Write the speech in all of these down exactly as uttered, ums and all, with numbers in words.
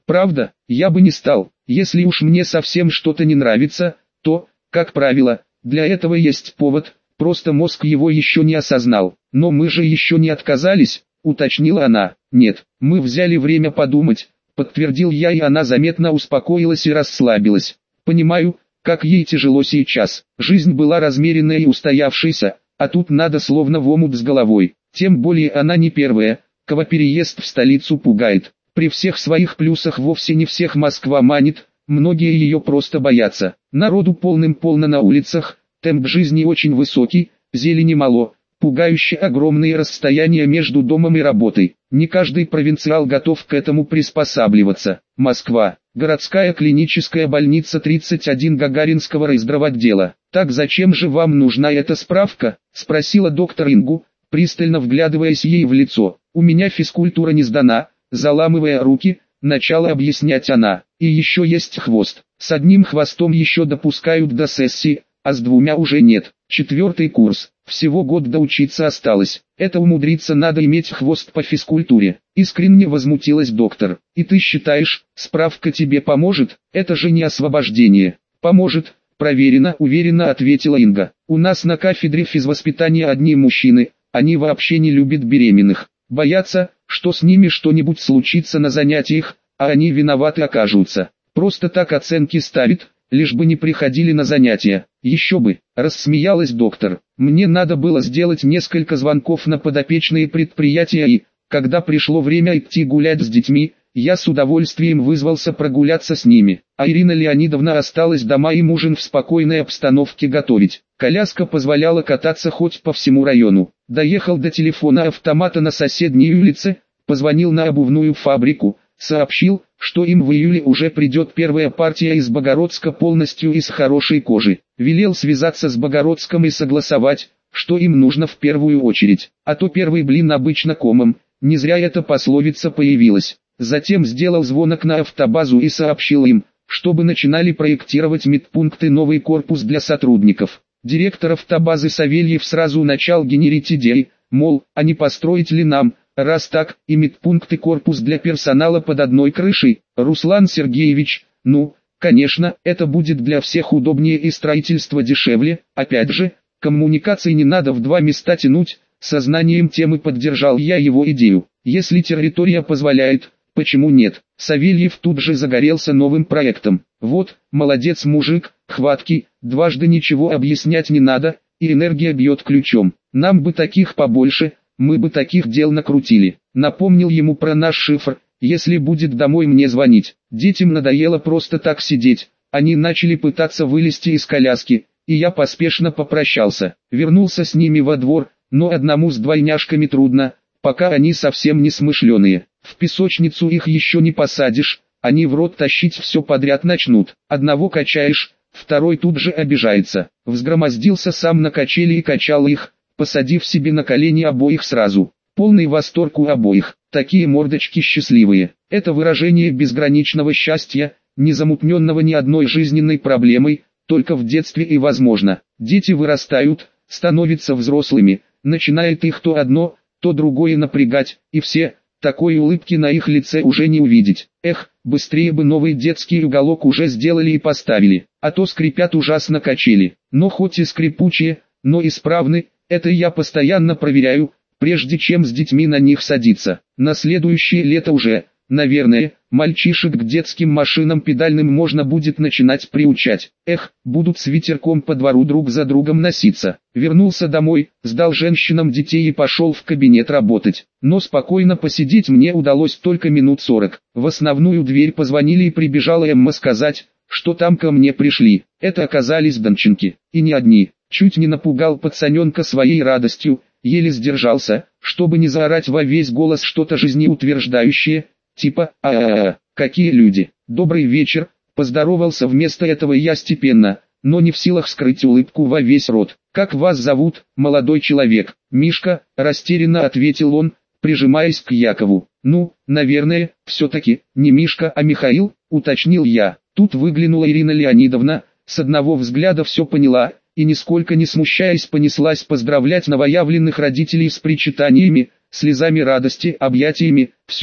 Правда, я бы не стал. Если уж мне совсем что-то не нравится, то, как правило, для этого есть повод, просто мозг его еще не осознал. Но мы же еще не отказались, уточнила она. Нет, мы взяли время подумать, подтвердил я, и она заметно успокоилась и расслабилась. Понимаю, как ей тяжело сейчас. Жизнь была размеренная и устоявшейся, а тут надо словно в омут с головой. Тем более она не первая, кого переезд в столицу пугает. При всех своих плюсах вовсе не всех Москва манит, многие ее просто боятся. Народу полным-полно на улицах, темп жизни очень высокий, зелени мало, пугающе огромные расстояния между домом и работой. Не каждый провинциал готов к этому приспосабливаться. Москва. Городская клиническая больница тридцать один Гагаринского райздравотдела. Так зачем же вам нужна эта справка? Спросила доктор Ингу, пристально вглядываясь ей в лицо. У меня физкультура не сдана. Заламывая руки, начала объяснять она. И еще есть хвост. С одним хвостом еще допускают до сессии, а с двумя уже нет. Четвертый курс. Всего год доучиться осталось. Это умудриться надо иметь хвост по физкультуре. Искренне возмутилась доктор. И ты считаешь, справка тебе поможет? Это же не освобождение. Поможет. Проверено, уверенно ответила Инга. У нас на кафедре физвоспитания одни мужчины. Они вообще не любят беременных. Боятся, что с ними что-нибудь случится на занятиях, а они виноваты окажутся. Просто так оценки ставят, лишь бы не приходили на занятия. Еще бы, рассмеялась доктор. Мне надо было сделать несколько звонков на подопечные предприятия и, когда пришло время идти гулять с детьми, я с удовольствием вызвался прогуляться с ними. А Ирина Леонидовна осталась дома, им ужин в спокойной обстановке готовить. Коляска позволяла кататься хоть по всему району. Доехал до телефона автомата на соседней улице, позвонил на обувную фабрику, сообщил, что им в июле уже придет первая партия из Богородска полностью из хорошей кожи. Велел связаться с Богородском и согласовать, что им нужно в первую очередь. А то первый блин обычно комом, не зря эта пословица появилась. Затем сделал звонок на автобазу и сообщил им, чтобы начинали проектировать медпункты, новый корпус для сотрудников. Директор автобазы Савельев сразу начал генерить идеи, мол, а не построить ли нам, раз так, и медпункт и корпус для персонала под одной крышей. Руслан Сергеевич, ну, конечно, это будет для всех удобнее и строительство дешевле, опять же, коммуникаций не надо в два места тянуть, сознанием темы поддержал я его идею. Если территория позволяет, почему нет? Савельев тут же загорелся новым проектом. Вот, молодец мужик, хваткий, дважды ничего объяснять не надо, и энергия бьет ключом. Нам бы таких побольше, мы бы таких дел накрутили. Напомнил ему про наш шифр, если будет домой мне звонить. Детям надоело просто так сидеть, они начали пытаться вылезти из коляски, и я поспешно попрощался. Вернулся с ними во двор, но одному с двойняшками трудно, пока они совсем не смышленые. В песочницу их еще не посадишь, они в рот тащить все подряд начнут. Одного качаешь, второй тут же обижается. Взгромоздился сам на качели и качал их, посадив себе на колени обоих сразу. Полный восторг у обоих, такие мордочки счастливые. Это выражение безграничного счастья, не замутненного ни одной жизненной проблемой, только в детстве и возможно. Дети вырастают, становятся взрослыми, начинает их то одно, то другое напрягать, и все, такой улыбки на их лице уже не увидеть. Эх, быстрее бы новый детский уголок уже сделали и поставили, а то скрипят ужасно качели. Но хоть и скрипучие, но исправны, это я постоянно проверяю, прежде чем с детьми на них садиться. На следующее лето уже, наверное, мальчишек к детским машинам педальным можно будет начинать приучать. Эх, будут с ветерком по двору друг за другом носиться. Вернулся домой, сдал женщинам детей и пошел в кабинет работать. Но спокойно посидеть мне удалось только минут сорок. В основную дверь позвонили и прибежала Эмма сказать, что там ко мне пришли. Это оказались донченки, и не одни. Чуть не напугал пацаненка своей радостью, еле сдержался, чтобы не заорать во весь голос что-то жизнеутверждающее, типа «А-а-а, какие люди, добрый вечер», поздоровался вместо этого я степенно, но не в силах скрыть улыбку во весь рот. «Как вас зовут, молодой человек?» «Мишка», растерянно ответил он, прижимаясь к Якову. «Ну, наверное, все-таки, не Мишка, а Михаил», уточнил я. Тут выглянула Ирина Леонидовна, с одного взгляда все поняла, и нисколько не смущаясь понеслась поздравлять новоявленных родителей с причитаниями, слезами радости, объятиями, все,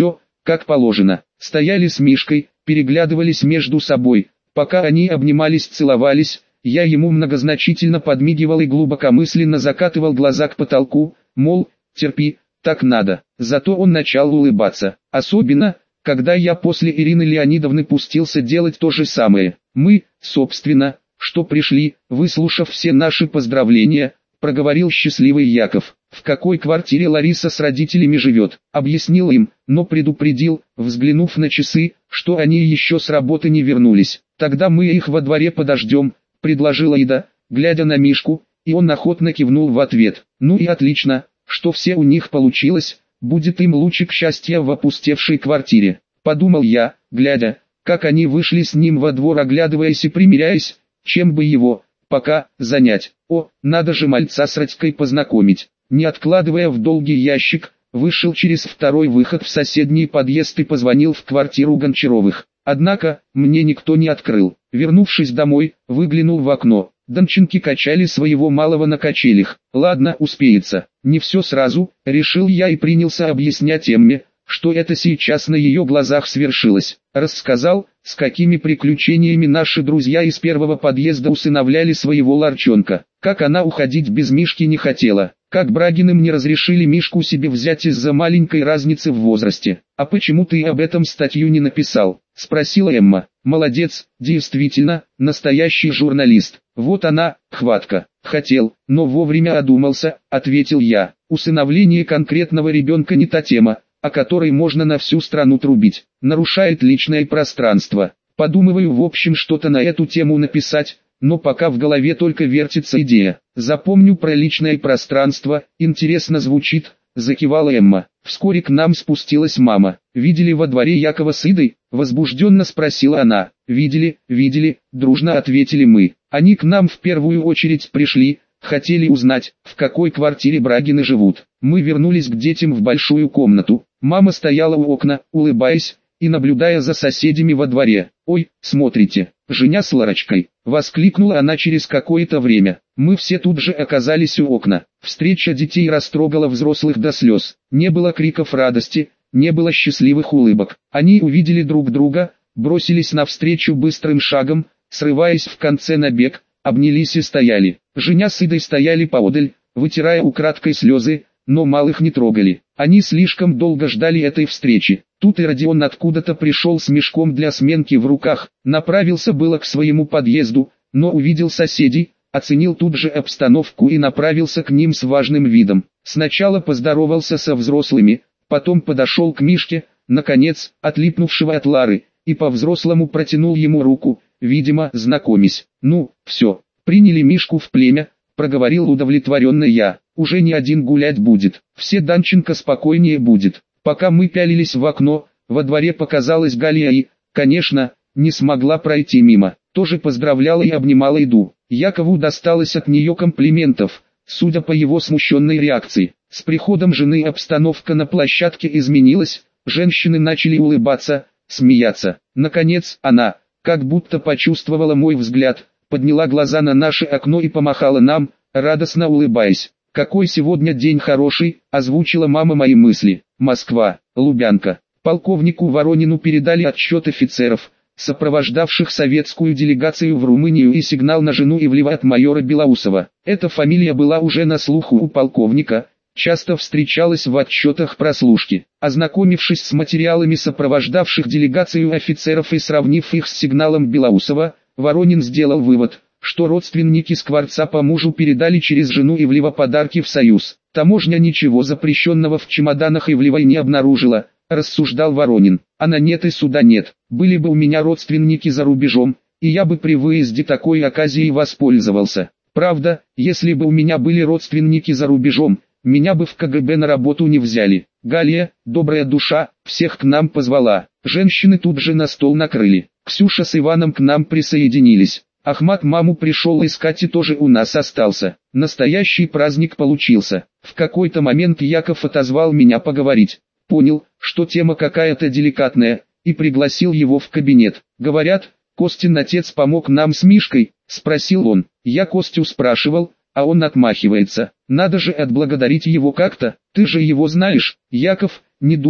как положено. Стояли с Мишкой, переглядывались между собой, пока они обнимались, целовались. Я ему многозначительно подмигивал и глубокомысленно закатывал глаза к потолку, мол, терпи, так надо. Зато он начал улыбаться, особенно, когда я после Ирины Леонидовны пустился делать то же самое. Мы, собственно, что пришли, выслушав все наши поздравления, проговорил счастливый Яков. В какой квартире Лариса с родителями живет, объяснил им, но предупредил, взглянув на часы, что они еще с работы не вернулись. Тогда мы их во дворе подождем, предложила Ида, глядя на Мишку, и он охотно кивнул в ответ. Ну и отлично, что все у них получилось, будет им лучик счастья в опустевшей квартире. Подумал я, глядя, как они вышли с ним во двор, оглядываясь и примиряясь, чем бы его, пока, занять. О, надо же мальца с Радькой познакомить. Не откладывая в долгий ящик, вышел через второй выход в соседний подъезд и позвонил в квартиру Гончаровых. Однако, мне никто не открыл. Вернувшись домой, выглянул в окно. Донченки качали своего малого на качелях. Ладно, успеется. Не все сразу, решил я и принялся объяснять Эмме, что это сейчас на ее глазах свершилось. Рассказал, с какими приключениями наши друзья из первого подъезда усыновляли своего ларчонка. Как она уходить без Мишки не хотела. Как Брагиным не разрешили Мишку себе взять из-за маленькой разницы в возрасте. «А почему ты об этом статью не написал?» – спросила Эмма. «Молодец, действительно, настоящий журналист. Вот она, хватка. Хотел, но вовремя одумался», – ответил я. «Усыновление конкретного ребенка не та тема, о которой можно на всю страну трубить. Нарушает личное пространство. Подумываю в общем что-то на эту тему написать, но пока в голове только вертится идея. Запомню про личное пространство, интересно звучит», — закивала Эмма. Вскоре к нам спустилась мама. «Видели во дворе Якова с Идой?» — возбужденно спросила она. «Видели, видели», — дружно ответили мы. «Они к нам в первую очередь пришли, хотели узнать, в какой квартире Брагины живут». Мы вернулись к детям в большую комнату. Мама стояла у окна, улыбаясь и наблюдая за соседями во дворе. «Ой, смотрите, Женя с Ларочкой!» — воскликнула она через какое-то время. Мы все тут же оказались у окна. Встреча детей растрогала взрослых до слез. Не было криков радости, не было счастливых улыбок. Они увидели друг друга, бросились навстречу быстрым шагом, срываясь в конце на бег, обнялись и стояли. Женя с Идой стояли поодаль, вытирая украдкой слезы, но малых не трогали. Они слишком долго ждали этой встречи. Тут и Родион откуда-то пришел с мешком для сменки в руках, направился было к своему подъезду, но увидел соседей, оценил тут же обстановку и направился к ним с важным видом. Сначала поздоровался со взрослыми, потом подошел к Мишке, наконец, отлипнувшего от Лары, и по-взрослому протянул ему руку, видимо, знакомясь. «Ну, все, приняли Мишку в племя», — проговорил удовлетворенно я. «Уже не один гулять будет, все Данченко спокойнее будет». Пока мы пялились в окно, во дворе показалась Галия и, конечно, не смогла пройти мимо. Тоже поздравляла и обнимала Иду. Якову досталось от нее комплиментов, судя по его смущенной реакции. С приходом жены обстановка на площадке изменилась, женщины начали улыбаться, смеяться. Наконец, она, как будто почувствовала мой взгляд, подняла глаза на наше окно и помахала нам, радостно улыбаясь. «Какой сегодня день хороший», — озвучила мама мои мысли. Москва, Лубянка. Полковнику Воронину передали отчет офицеров, сопровождавших советскую делегацию в Румынию, и сигнал на жену Ивлева от майора Белоусова. Эта фамилия была уже на слуху у полковника, часто встречалась в отчетах прослушки. Ознакомившись с материалами сопровождавших делегацию офицеров и сравнив их с сигналом Белоусова, Воронин сделал вывод, что родственники Скворца по мужу передали через жену Ивлева подарки в Союз. Таможня ничего запрещенного в чемоданах Ивлевой не обнаружила, рассуждал Воронин. А на нет и суда нет. Были бы у меня родственники за рубежом, и я бы при выезде такой оказией воспользовался. Правда, если бы у меня были родственники за рубежом, меня бы в ка гэ бэ на работу не взяли. Галия, добрая душа, всех к нам позвала. Женщины тут же на стол накрыли. Ксюша с Иваном к нам присоединились. Ахмат маму пришел искать и тоже у нас остался. Настоящий праздник получился. В какой-то момент Яков отозвал меня поговорить. Понял, что тема какая-то деликатная, и пригласил его в кабинет. «Говорят, Костин отец помог нам с Мишкой?» – спросил он. Я Костю спрашивал, а он отмахивается. «Надо же отблагодарить его как-то, ты же его знаешь». «Яков, не думаю,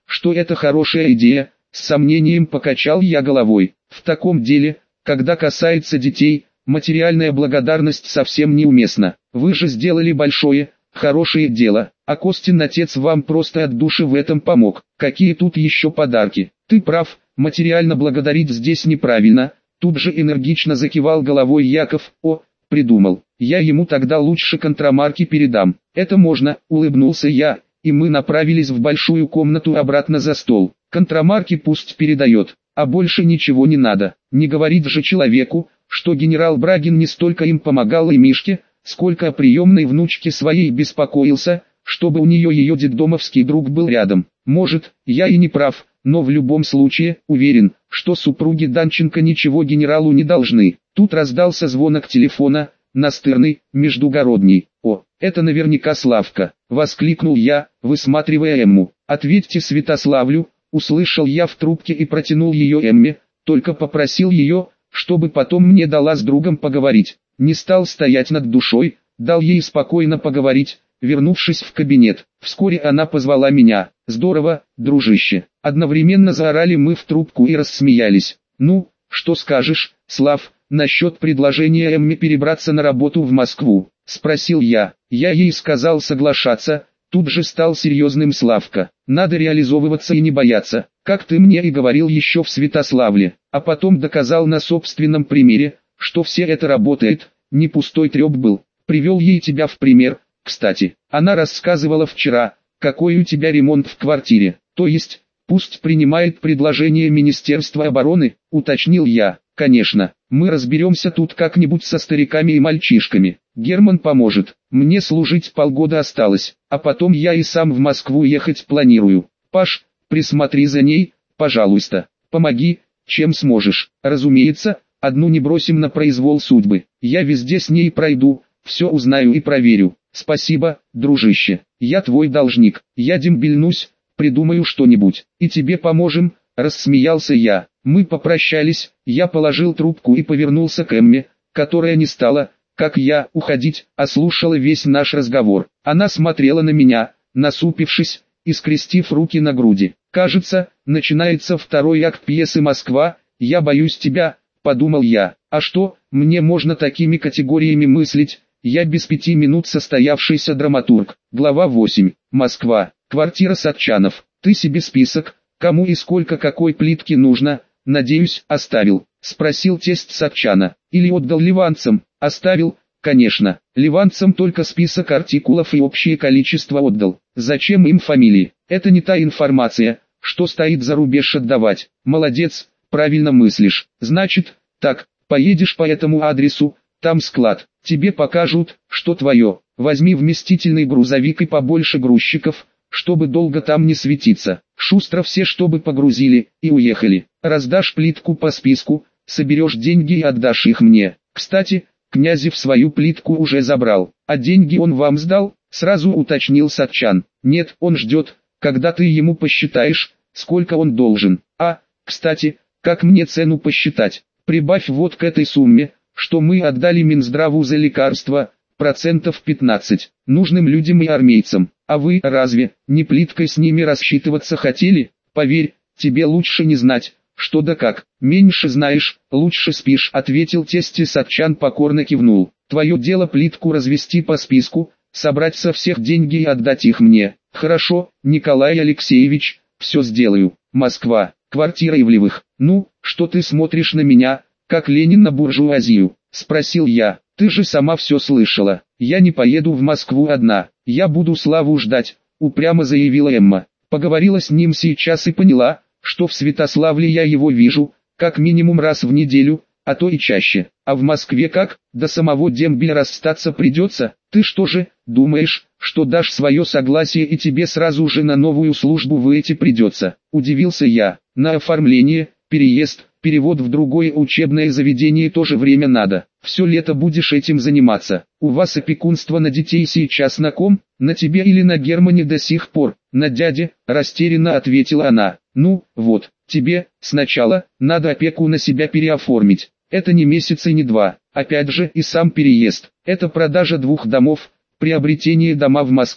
что это хорошая идея, с сомнением покачал я головой. В таком деле, когда касается детей, материальная благодарность совсем неуместна. Вы же сделали большое, хорошее дело, а Костин отец вам просто от души в этом помог. Какие тут еще подарки? Ты прав, материально благодарить здесь неправильно. Тут же энергично закивал головой Яков. О, придумал, я ему тогда лучше контрамарки передам. Это можно, улыбнулся я, и мы направились в большую комнату обратно за стол. Контрамарки пусть передает, а больше ничего не надо. Не говорит же человеку, что генерал Брагин не столько им помогал и Мишке, сколько о приемной внучке своей беспокоился, чтобы у нее ее детдомовский друг был рядом. Может, я и не прав, но в любом случае, уверен, что супруги Данченко ничего генералу не должны. Тут раздался звонок телефона, настырный, междугородний. О, это наверняка Славка, воскликнул я, высматривая Эмму. Ответьте Святославлю, услышал я в трубке и протянул ее Эмме, только попросил ее, чтобы потом мне дала с другом поговорить. Не стал стоять над душой, дал ей спокойно поговорить, вернувшись в кабинет. Вскоре она позвала меня. Здорово, дружище. Одновременно заорали мы в трубку и рассмеялись. Ну, что скажешь, Слав, насчет предложения Эмме перебраться на работу в Москву? Спросил я. Я ей сказал соглашаться. Тут же стал серьезным Славка. Надо реализовываться и не бояться, как ты мне и говорил еще в Святославле. А потом доказал на собственном примере, что все это работает, не пустой треп был. Привел ей тебя в пример. Кстати, она рассказывала вчера, какой у тебя ремонт в квартире. То есть, пусть принимает предложение Министерства обороны, уточнил я. Конечно, мы разберемся тут как-нибудь со стариками и мальчишками. Герман поможет. Мне служить полгода осталось, а потом я и сам в Москву ехать планирую. Паш, присмотри за ней, пожалуйста. Помоги, чем сможешь. Разумеется, одну не бросим на произвол судьбы. Я везде с ней пройду, все узнаю и проверю. Спасибо, дружище. Я твой должник. Я дембельнусь, придумаю что-нибудь. И тебе поможем, рассмеялся я. Мы попрощались, я положил трубку и повернулся к Эмме, которая не стала, как я, уходить, а слушала весь наш разговор. Она смотрела на меня, насупившись и скрестив руки на груди. Кажется, начинается второй акт пьесы «Москва», я боюсь тебя, подумал я. А что, мне можно такими категориями мыслить? Я без пяти минут состоявшийся драматург. Глава восемь. Москва. Квартира Сатчанов. Ты себе список, кому и сколько какой плитки нужно, надеюсь, оставил? Спросил тесть Сатчана. Или отдал ливанцам? Оставил, конечно. Ливанцам только список артикулов и общее количество отдал. Зачем им фамилии? Это не та информация, что стоит за рубеж отдавать. Молодец, правильно мыслишь. Значит, так, поедешь по этому адресу, там склад. Тебе покажут, что твое. Возьми вместительный грузовик и побольше грузчиков, чтобы долго там не светиться. Шустро все чтобы погрузили, и уехали. Раздашь плитку по списку, соберешь деньги и отдашь их мне. Кстати, Князев свою плитку уже забрал. А деньги он вам сдал? Сразу уточнил Сатчан. Нет, он ждет, когда ты ему посчитаешь, сколько он должен. А, кстати, как мне цену посчитать? Прибавь вот к этой сумме, что мы отдали Минздраву за лекарства, процентов пятнадцать, нужным людям и армейцам. А вы, разве, не плиткой с ними рассчитываться хотели? Поверь, тебе лучше не знать, что да как. Меньше знаешь, лучше спишь, ответил тесть, и Сатчан покорно кивнул. Твое дело плитку развести по списку, собрать со всех деньги и отдать их мне. Хорошо, Николай Алексеевич, все сделаю. Москва, квартира Ивлевых. Ну, что ты смотришь на меня, как Ленин на буржуазию? Спросил я. Ты же сама все слышала. Я не поеду в Москву одна. Я буду Славу ждать, упрямо заявила Эмма. Поговорила с ним сейчас и поняла, что в Святославле я его вижу, как минимум раз в неделю, а то и чаще. А в Москве как? До самого дембеля расстаться придется. Ты что же, думаешь, что дашь свое согласие и тебе сразу же на новую службу выйти придется? Удивился я. На оформление, переезд, перевод в другое учебное заведение тоже время надо. Все лето будешь этим заниматься. У вас опекунство на детей сейчас на ком? На тебе или на Германе до сих пор? На дяде, растерянно ответила она. Ну, вот, тебе, сначала, надо опеку на себя переоформить. Это не месяц и не два. Опять же и сам переезд. Это продажа двух домов, приобретение дома в Москве.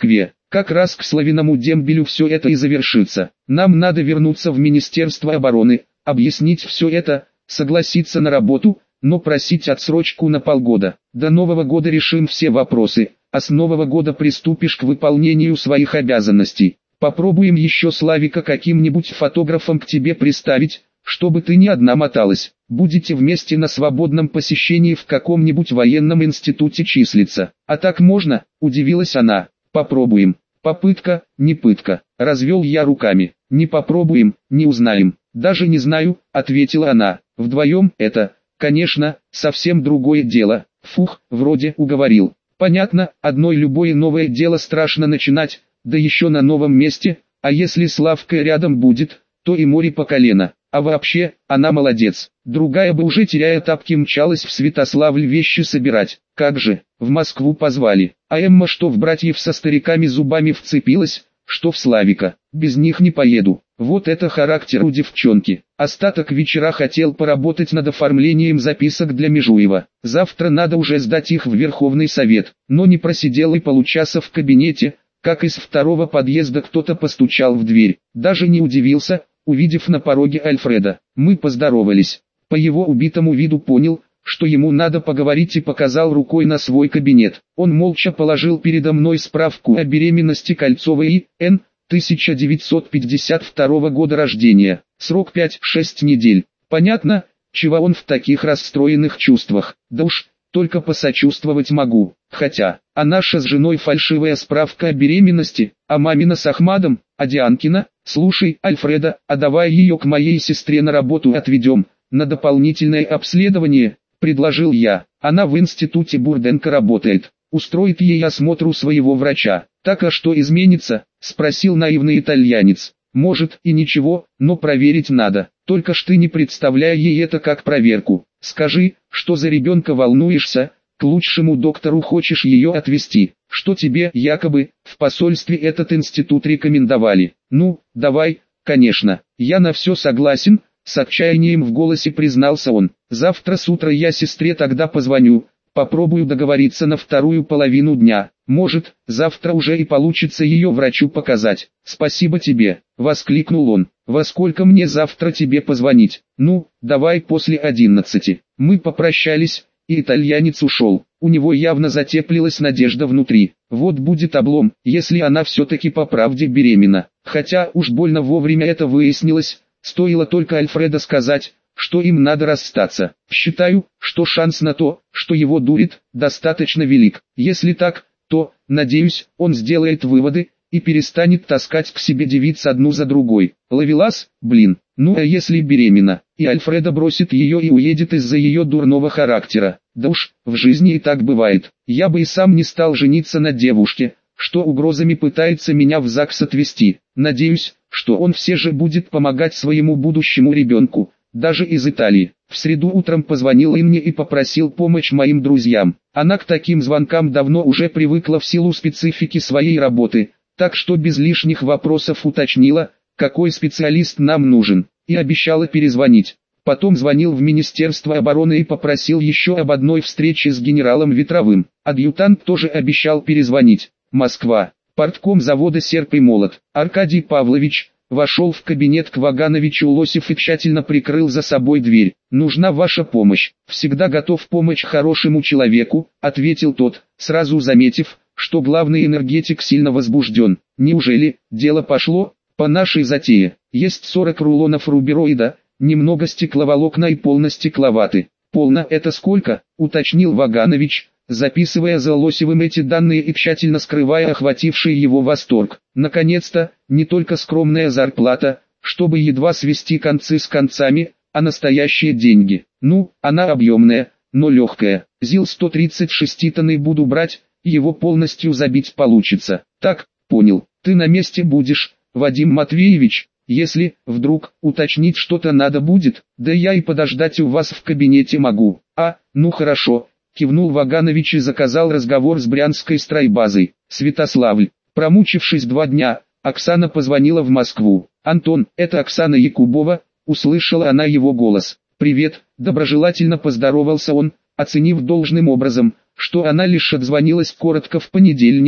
Как раз к Славиному дембелю все это и завершится. Нам надо вернуться в Министерство обороны, объяснить все это, согласиться на работу, но просить отсрочку на полгода. До Нового года решим все вопросы, а с Нового года приступишь к выполнению своих обязанностей. Попробуем еще Славика каким-нибудь фотографом к тебе приставить, чтобы ты не одна моталась. Будете вместе на свободном посещении в каком-нибудь военном институте числиться. А так можно? Удивилась она. Попробуем. Попытка, не пытка. Развел я руками. Не попробуем, не узнаем. Даже не знаю, ответила она. Вдвоем это, конечно, совсем другое дело. Фух, вроде уговорил. Понятно, одной любое новое дело страшно начинать, да еще на новом месте, а если Славка рядом будет, то и море по колено. А вообще, она молодец. Другая бы уже теряя тапки мчалась в Святославль вещи собирать. Как же, в Москву позвали. А Эмма что в братьев со стариками зубами вцепилась, что в Славика. Без них не поеду. Вот это характер у девчонки. Остаток вечера хотел поработать над оформлением записок для Межуева. Завтра надо уже сдать их в Верховный Совет. Но не просидел и получаса в кабинете, как из второго подъезда кто-то постучал в дверь. Даже не удивился, увидев на пороге Альфреда. Мы поздоровались. По его убитому виду понял, что ему надо поговорить, и показал рукой на свой кабинет. Он молча положил передо мной справку о беременности Кольцовой И Н тысяча девятьсот пятьдесят второго года рождения. Срок пять-шесть недель. Понятно, чего он в таких расстроенных чувствах. Да уж, только посочувствовать могу. Хотя, а наша с женой фальшивая справка о беременности, а мамина с Ахмадом, а Дианкина, слушай, Альфреда, а давай ее к моей сестре на работу отведем, на дополнительное обследование, предложил я. Она в институте Бурденко работает, устроит ей осмотр у своего врача. Так а что изменится, спросил наивный итальянец. Может и ничего, но проверить надо, только ж ты не представляй ей это как проверку. Скажи, что за ребенка волнуешься, к лучшему доктору хочешь ее отвезти, что тебе якобы в посольстве этот институт рекомендовали. Ну, давай, конечно, я на все согласен, с отчаянием в голосе признался он. Завтра с утра я сестре тогда позвоню, попробую договориться на вторую половину дня. Может, завтра уже и получится ее врачу показать. Спасибо тебе, воскликнул он. Во сколько мне завтра тебе позвонить? Ну, давай после одиннадцати. Мы попрощались, и итальянец ушел. У него явно затеплилась надежда внутри. Вот будет облом, если она все-таки по правде беременна. Хотя уж больно вовремя это выяснилось, стоило только Альфреда сказать, что им надо расстаться. Считаю, что шанс на то, что его дурит, достаточно велик. Если так, то, надеюсь, он сделает выводы и перестанет таскать к себе девиц одну за другой. Ловелас, блин, ну а если беременна, и Альфреда бросит ее и уедет из-за ее дурного характера? Да уж, в жизни и так бывает. Я бы и сам не стал жениться на девушке, что угрозами пытается меня в ЗАГС отвезти. Надеюсь, что он все же будет помогать своему будущему ребенку, даже из Италии. В среду утром позвонил Инне и попросил помощь моим друзьям. Она к таким звонкам давно уже привыкла в силу специфики своей работы, так что без лишних вопросов уточнила, какой специалист нам нужен, и обещала перезвонить. Потом звонил в Министерство обороны и попросил еще об одной встрече с генералом Ветровым. Адъютант тоже обещал перезвонить. Москва. Портком завода «Серп и молот». Аркадий Павлович вошел в кабинет к Вагановичу Лосев и тщательно прикрыл за собой дверь. «Нужна ваша помощь. Всегда готов помочь хорошему человеку», — ответил тот, сразу заметив, что главный энергетик сильно возбужден. «Неужели дело пошло? По нашей затее. Есть сорок рулонов рубероида, немного стекловолокна и полно стекловаты». «Полно это сколько?» — уточнил Ваганович, записывая за Лосевым эти данные и тщательно скрывая охвативший его восторг. Наконец-то, не только скромная зарплата, чтобы едва свести концы с концами, а настоящие деньги. Ну, она объемная, но легкая. ЗИЛ сто тридцать шесть тонны буду брать, его полностью забить получится. Так, понял, ты на месте будешь, Вадим Матвеевич, если, вдруг, уточнить что-то надо будет, да я и подождать у вас в кабинете могу. А, ну хорошо. Кивнул Ваганович и заказал разговор с брянской стройбазой. Святославль. Промучившись два дня, Оксана позвонила в Москву. «Антон, это Оксана Якубова», — услышала она его голос. «Привет», — доброжелательно поздоровался он, оценив должным образом, что она лишь отзвонилась коротко в понедельник,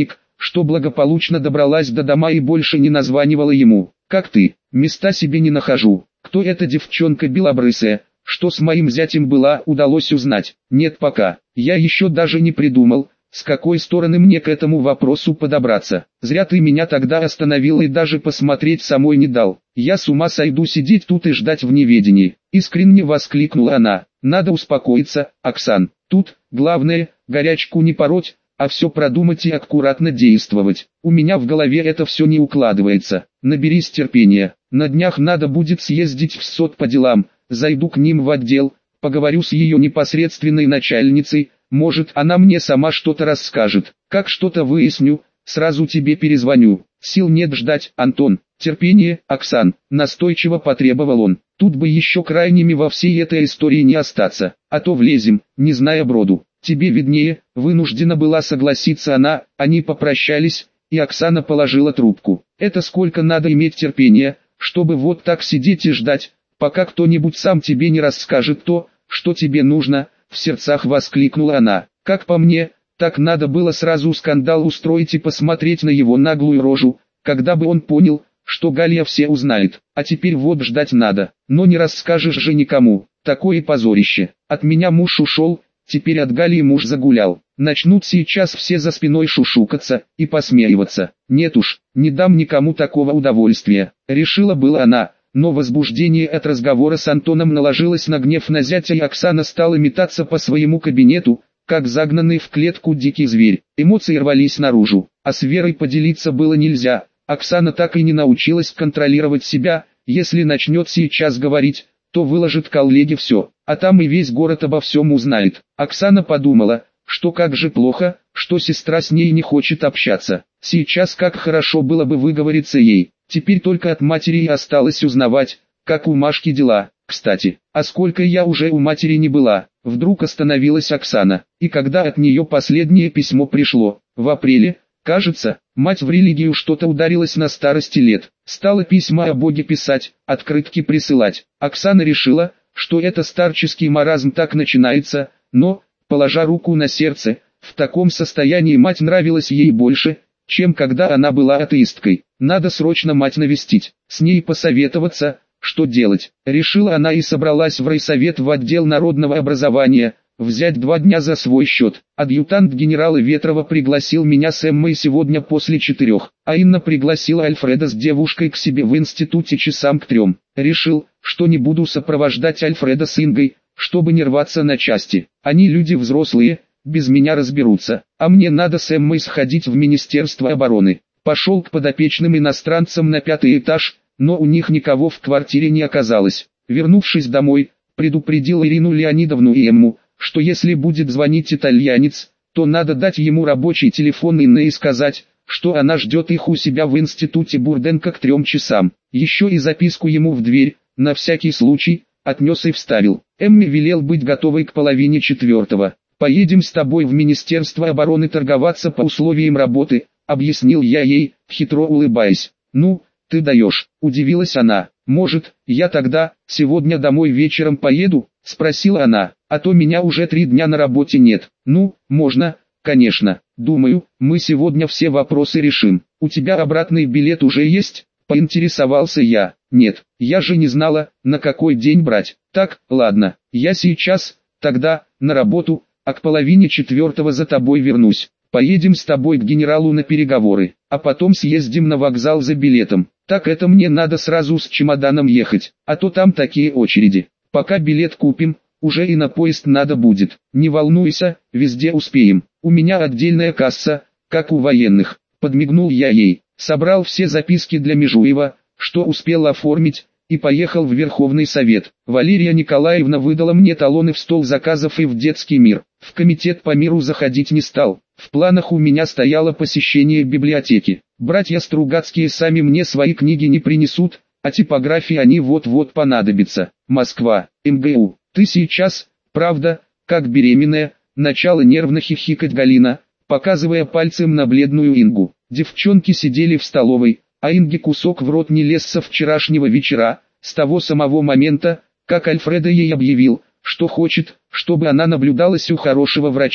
что благополучно добралась до дома и больше не названивала ему. «Как ты? Места себе не нахожу. Кто эта девчонка белобрысая? Что с моим зятем была, удалось узнать?» «Нет пока. Я еще даже не придумал, с какой стороны мне к этому вопросу подобраться. Зря ты меня тогда остановил и даже посмотреть самой не дал. Я с ума сойду сидеть тут и ждать в неведении». Искренне воскликнула она. «Надо успокоиться, Оксан. Тут, главное, горячку не пороть, а все продумать и аккуратно действовать. У меня в голове это все не укладывается. Наберись терпения. На днях надо будет съездить в СОТ по делам. Зайду к ним в отдел, поговорю с ее непосредственной начальницей, может она мне сама что-то расскажет. Как что-то выясню, сразу тебе перезвоню. Сил нет ждать, Антон. Терпение, Оксан, настойчиво потребовал он. Тут бы еще крайними во всей этой истории не остаться, а то влезем, не зная броду. Тебе виднее, вынуждена была согласиться она, они попрощались, и Оксана положила трубку. Это сколько надо иметь терпения, чтобы вот так сидеть и ждать, пока кто-нибудь сам тебе не расскажет то, что тебе нужно, в сердцах воскликнула она. Как по мне, так надо было сразу скандал устроить и посмотреть на его наглую рожу, когда бы он понял, что Галя все узнает. А теперь вот ждать надо, но не расскажешь же никому, такое позорище. От меня муж ушел, теперь от Гали муж загулял. Начнут сейчас все за спиной шушукаться и посмеиваться. Нет уж, не дам никому такого удовольствия, решила была она. Но возбуждение от разговора с Антоном наложилось на гнев на зятя, и Оксана стала метаться по своему кабинету, как загнанный в клетку дикий зверь. Эмоции рвались наружу, а с Верой поделиться было нельзя. Оксана так и не научилась контролировать себя, если начнет сейчас говорить, то выложит коллеге все, а там и весь город обо всем узнает. Оксана подумала, что как же плохо, что сестра с ней не хочет общаться. Сейчас как хорошо было бы выговориться ей. Теперь только от матери и осталось узнавать, как у Машки дела. Кстати, а сколько я уже у матери не была. Вдруг остановилась Оксана, и когда от нее последнее письмо пришло, в апреле, кажется, мать в религию что-то ударилась на старости лет, стала письма о Боге писать, открытки присылать. Оксана решила, что это старческий маразм так начинается, но, положа руку на сердце, в таком состоянии мать нравилась ей больше, чем когда она была атеисткой. Надо срочно мать навестить, с ней посоветоваться, что делать. Решила она и собралась в райсовет в отдел народного образования, взять два дня за свой счет. Адъютант генерала Ветрова пригласил меня с Эммой сегодня после четырех, а Инна пригласила Альфреда с девушкой к себе в институте часам к трем. Решил, что не буду сопровождать Альфреда с Ингой, чтобы не рваться на части. Они люди взрослые, без меня разберутся, а мне надо с Эммой сходить в Министерство обороны. Пошел к подопечным иностранцам на пятый этаж, но у них никого в квартире не оказалось. Вернувшись домой, предупредил Ирину Леонидовну и Эмму, что если будет звонить итальянец, то надо дать ему рабочий телефон Инны и сказать, что она ждет их у себя в институте Бурденко к трем часам. Еще и записку ему в дверь, на всякий случай, отнес и вставил. Эмме велел быть готовой к половине четвертого. «Поедем с тобой в Министерство обороны торговаться по условиям работы», — объяснил я ей, хитро улыбаясь. «Ну, ты даешь», — удивилась она. «Может, я тогда, сегодня домой вечером поеду?» — спросила она. «А то меня уже три дня на работе нет». «Ну, можно, конечно. Думаю, мы сегодня все вопросы решим. У тебя обратный билет уже есть?» — поинтересовался я. «Нет, я же не знала, на какой день брать». «Так, ладно, я сейчас, тогда, на работу, а к половине четвертого за тобой вернусь. Поедем с тобой к генералу на переговоры, а потом съездим на вокзал за билетом. Так это мне надо сразу с чемоданом ехать, а то там такие очереди. Пока билет купим, уже и на поезд надо будет. Не волнуйся, везде успеем. У меня отдельная касса, как у военных». Подмигнул я ей, собрал все записки для Межуева, что успел оформить, и поехал в Верховный Совет. Валерия Николаевна выдала мне талоны в стол заказов и в детский мир. В комитет по миру заходить не стал. В планах у меня стояло посещение библиотеки. Братья Стругацкие сами мне свои книги не принесут, а типографии они вот-вот понадобятся. Москва, эм гэ у. «Ты сейчас, правда, как беременная», начала нервно хихикать Галина, показывая пальцем на бледную Ингу. Девчонки сидели в столовой, а Инге кусок в рот не лез со вчерашнего вечера, с того самого момента, как Альфредо ей объявил, что хочет, чтобы она наблюдалась у хорошего врача.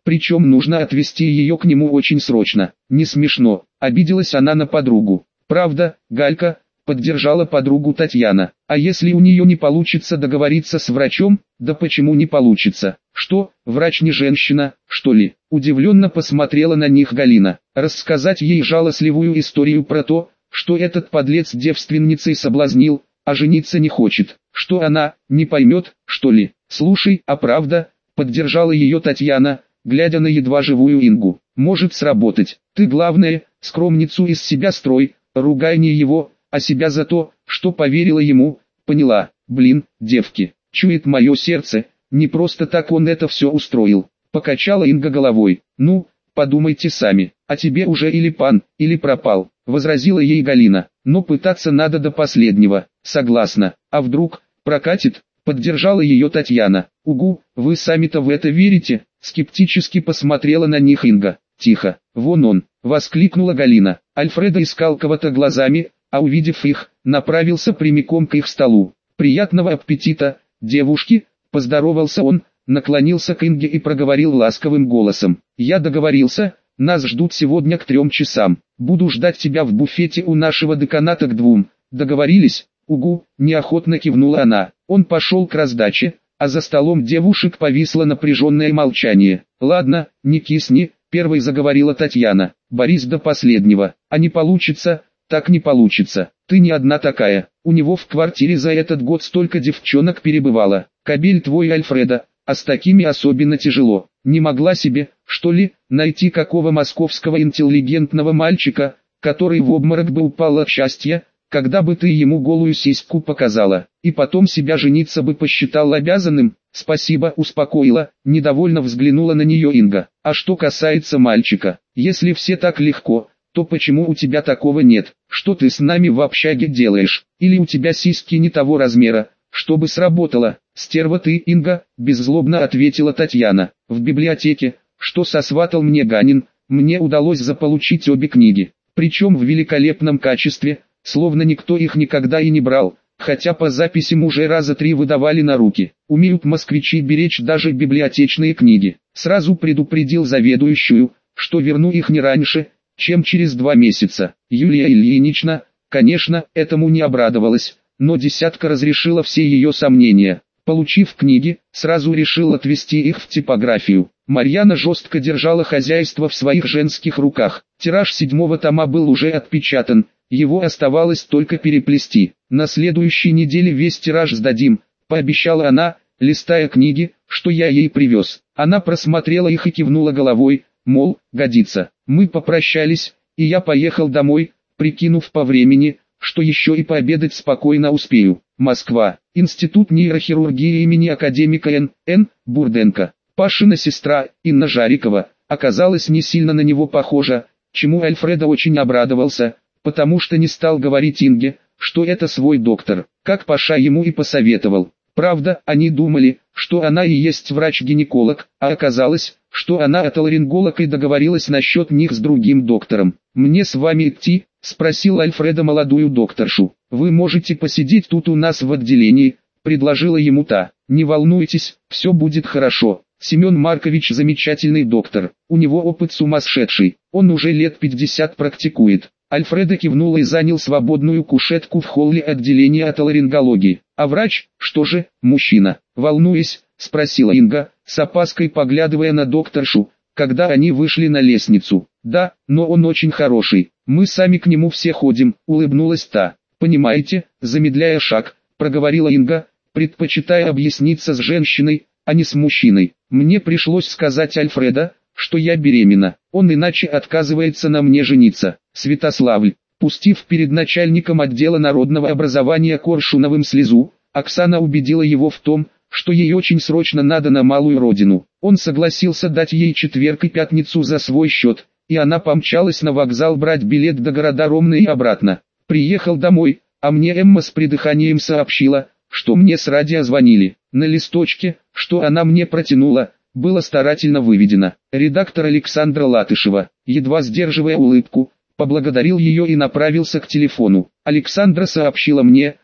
Причем нужно отвезти ее к нему очень срочно. Не смешно, обиделась она на подругу. Правда, Галька, поддержала подругу Татьяна. А если у нее не получится договориться с врачом? Да почему не получится? Что, врач не женщина, что ли? Удивленно посмотрела на них Галина. Рассказать ей жалостливую историю про то, что этот подлец девственницей соблазнил, а жениться не хочет. Что она, не поймет, что ли? Слушай, а правда, поддержала ее Татьяна, глядя на едва живую Ингу. Может сработать. Ты главное, скромницу из себя строй, ругай не его, а себя за то, что поверила ему. Поняла? Блин, девки, чует мое сердце, не просто так он это все устроил. Покачала Инга головой. Ну, подумайте сами, а тебе уже или пан, или пропал, возразила ей Галина. Но пытаться надо до последнего. Согласна. А вдруг прокатит? Поддержала ее Татьяна. Угу, вы сами-то в это верите? Скептически посмотрела на них Инга. Тихо, вон он, воскликнула Галина. Альфредо искал кого-то глазами, а увидев их, направился прямиком к их столу. Приятного аппетита, девушки, поздоровался он, наклонился к Инге и проговорил ласковым голосом. Я договорился, нас ждут сегодня к трем часам. Буду ждать тебя в буфете у нашего деканата к двум. Договорились? Угу, неохотно кивнула она. Он пошел к раздаче, а за столом девушек повисло напряженное молчание. Ладно, не кисни, первой заговорила Татьяна. Борис до последнего. А не получится, так не получится. Ты не одна такая. У него в квартире за этот год столько девчонок перебывало. Кобель твой Альфреда, а с такими особенно тяжело. Не могла себе, что ли, найти какого московского интеллигентного мальчика, который в обморок бы упал от счастья, когда бы ты ему голую сиську показала, и потом себя жениться бы посчитал обязанным. Спасибо, успокоила, недовольно взглянула на нее Инга. А что касается мальчика, если все так легко, то почему у тебя такого нет? Что ты с нами в общаге делаешь? Или у тебя сиськи не того размера, чтобы сработало? Стерва ты, Инга, беззлобно ответила Татьяна. В библиотеке, что сосватал мне Ганин, мне удалось заполучить обе книги, причем в великолепном качестве, словно никто их никогда и не брал, хотя по записям уже раза три выдавали на руки. Умеют москвичи беречь даже библиотечные книги. Сразу предупредил заведующую, что верну их не раньше, чем через два месяца. Юлия Ильинична, конечно, этому не обрадовалась, но десятка разрешила все ее сомнения. Получив книги, сразу решил отвезти их в типографию. Марьяна жестко держала хозяйство в своих женских руках. Тираж седьмого тома был уже отпечатан, его оставалось только переплести. На следующей неделе весь тираж сдадим, пообещала она, листая книги, что я ей привез. Она просмотрела их и кивнула головой, мол, годится. Мы попрощались, и я поехал домой, прикинув по времени, что еще и пообедать спокойно успею. Москва. Институт нейрохирургии имени академика Н. Н. Бурденко. Пашина сестра, Инна Жарикова, оказалась не сильно на него похожа, чему Альфредо очень обрадовался, потому что не стал говорить Инге, что это свой доктор, как Паша ему и посоветовал. Правда, они думали, что она и есть врач-гинеколог, а оказалось, что она отоларинголог и договорилась насчет них с другим доктором. «Мне с вами идти?» – спросил Альфредо молодую докторшу. «Вы можете посидеть тут у нас в отделении», – предложила ему та. «Не волнуйтесь, все будет хорошо. Семен Маркович замечательный доктор, у него опыт сумасшедший, он уже лет пятьдесят практикует». Альфредо кивнул и занял свободную кушетку в холле отделения отоларингологии. «А врач, что же, мужчина?» Волнуясь, спросила Инга, с опаской поглядывая на докторшу, когда они вышли на лестницу. «Да, но он очень хороший, мы сами к нему все ходим», улыбнулась та. «Понимаете», замедляя шаг, проговорила Инга, предпочитая объясниться с женщиной, а не с мужчиной. «Мне пришлось сказать Альфредо, что я беременна, он иначе отказывается на мне жениться». Святославль, пустив перед начальником отдела народного образования Коршуновым слезу, Оксана убедила его в том, что ей очень срочно надо на малую родину. Он согласился дать ей четверг и пятницу за свой счет, и она помчалась на вокзал брать билет до города Ромны и обратно. Приехал домой, а мне Эмма с придыханием сообщила, что мне с радио звонили. На листочке, что она мне протянула, было старательно выведено: редактор Александра Латышева. Едва сдерживая улыбку, поблагодарил ее и направился к телефону. Александра сообщила мне,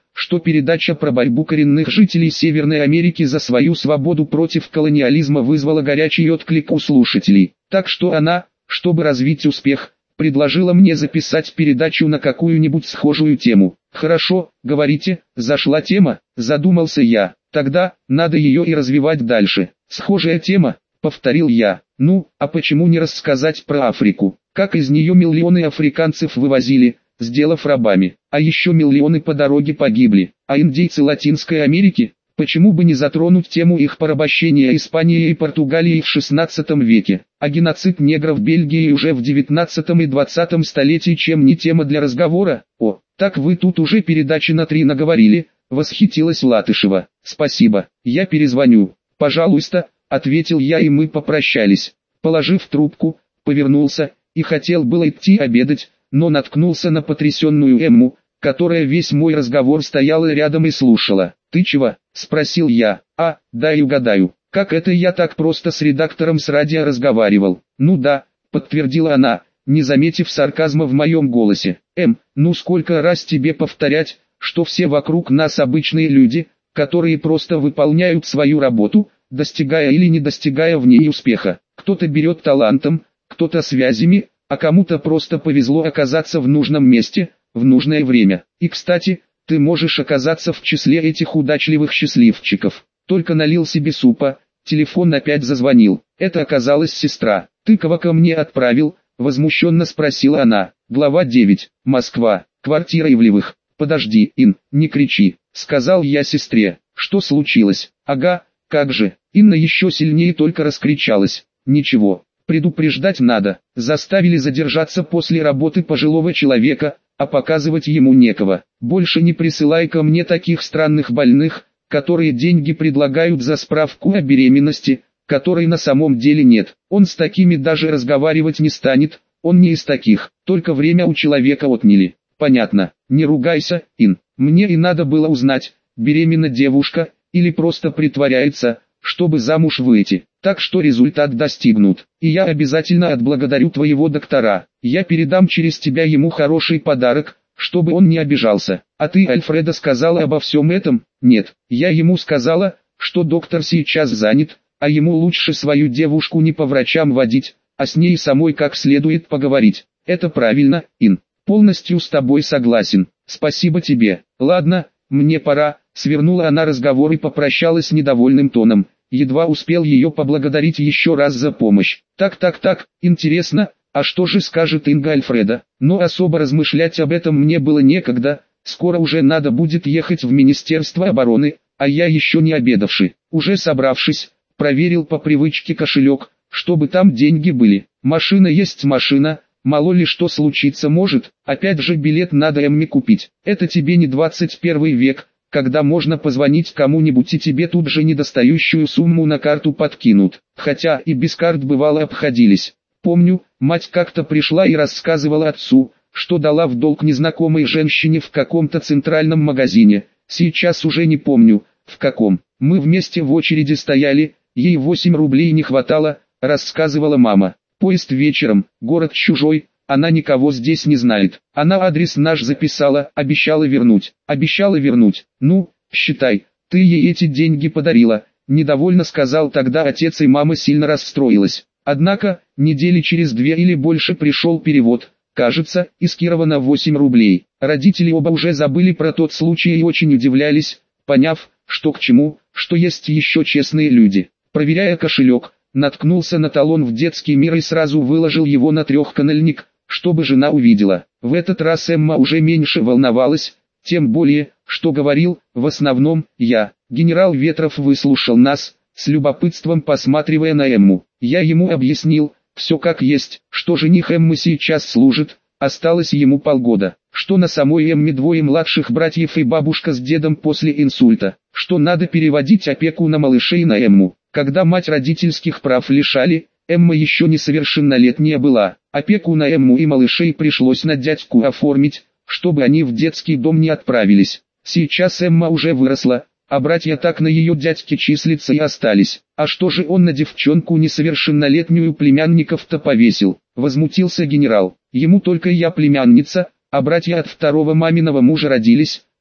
что передача про борьбу коренных жителей Северной Америки за свою свободу против колониализма вызвала горячий отклик у слушателей. Так что она, чтобы развить успех, предложила мне записать передачу на какую-нибудь схожую тему. «Хорошо, говорите, зашла тема», задумался я. «Тогда, надо ее и развивать дальше». «Схожая тема», повторил я. «Ну, а почему не рассказать про Африку? Как из нее миллионы африканцев вывозили, сделав рабами, а еще миллионы по дороге погибли, а индейцы Латинской Америки, почему бы не затронуть тему их порабощения Испанией и Португалией в шестнадцатом веке, а геноцид негров Бельгии уже в девятнадцатом и двадцатом столетии, чем не тема для разговора?» «О, так вы тут уже передачи на три наговорили», восхитилась Латышева. «Спасибо, я перезвоню». «Пожалуйста», ответил я, и мы попрощались. Положив трубку, повернулся и хотел было идти обедать, но наткнулся на потрясенную Эмму, которая весь мой разговор стояла рядом и слушала. «Ты чего?» – спросил я. «А, дай угадаю, как это я так просто с редактором с радио разговаривал?» «Ну да», – подтвердила она, не заметив сарказма в моем голосе. «Эм, ну сколько раз тебе повторять, что все вокруг нас обычные люди, которые просто выполняют свою работу, достигая или не достигая в ней успеха. Кто-то берет талантом, кто-то связями, а кому-то просто повезло оказаться в нужном месте, в нужное время. И кстати, ты можешь оказаться в числе этих удачливых счастливчиков». Только налил себе супа, телефон опять зазвонил. Это оказалась сестра. «Ты кого ко мне отправил?» – возмущенно спросила она. Глава девять. Москва. Квартира Ивлевых. «Подожди, Ин, не кричи», – сказал я сестре. «Что случилось?» «Ага, как же». Инна еще сильнее только раскричалась. «Ничего, предупреждать надо. Заставили задержаться после работы пожилого человека, а показывать ему некого. Больше не присылай ко мне таких странных больных, которые деньги предлагают за справку о беременности, которой на самом деле нет. Он с такими даже разговаривать не станет, он не из таких, только время у человека отняли». «Понятно, не ругайся, Ин. Мне и надо было узнать, беременна девушка, или просто притворяется, чтобы замуж выйти. Так что результат достигнут, и я обязательно отблагодарю твоего доктора. Я передам через тебя ему хороший подарок, чтобы он не обижался. А ты, Альфреда, сказала обо всем этом?» «Нет, я ему сказала, что доктор сейчас занят, а ему лучше свою девушку не по врачам водить, а с ней самой как следует поговорить». «Это правильно, Ин. Полностью с тобой согласен. Спасибо тебе. Ладно, мне пора». Свернула она разговор и попрощалась недовольным тоном. Едва успел ее поблагодарить еще раз за помощь. Так-так-так, интересно, а что же скажет Инга Альфреда? Но особо размышлять об этом мне было некогда. Скоро уже надо будет ехать в Министерство обороны, а я еще не обедавший. Уже собравшись, проверил по привычке кошелек, чтобы там деньги были. Машина есть машина. Мало ли что случиться может, опять же билет надо Эмме купить. Это тебе не двадцать первый век, когда можно позвонить кому-нибудь и тебе тут же недостающую сумму на карту подкинут. Хотя и без карт бывало обходились. Помню, мать как-то пришла и рассказывала отцу, что дала в долг незнакомой женщине в каком-то центральном магазине. Сейчас уже не помню, в каком. Мы вместе в очереди стояли, ей восемь рублей не хватало, рассказывала мама. Поезд вечером, город чужой, она никого здесь не знает. Она адрес наш записала, обещала вернуть. Обещала вернуть. Ну, считай, ты ей эти деньги подарила. Недовольно сказал тогда отец, и мама сильно расстроилась. Однако, недели через две или больше пришел перевод. Кажется, из Кирова на восемь рублей. Родители оба уже забыли про тот случай и очень удивлялись, поняв, что к чему, что есть еще честные люди. Проверяя кошелек, наткнулся на талон в детский мир и сразу выложил его на трехканальник, чтобы жена увидела. В этот раз Эмма уже меньше волновалась, тем более, что говорил, в основном, я. Генерал Ветров выслушал нас, с любопытством посматривая на Эмму. Я ему объяснил, все как есть, что жених Эммы сейчас служит, осталось ему полгода, что на самой Эмме двое младших братьев и бабушка с дедом после инсульта, что надо переводить опеку на малышей на Эмму. Когда мать родительских прав лишали, Эмма еще несовершеннолетняя была. Опеку на Эмму и малышей пришлось на дядьку оформить, чтобы они в детский дом не отправились. Сейчас Эмма уже выросла, а братья так на ее дядьке числятся и остались. А что же он на девчонку несовершеннолетнюю племянников-то повесил? Возмутился генерал. Ему только я племянница, а братья от второго маминого мужа родились,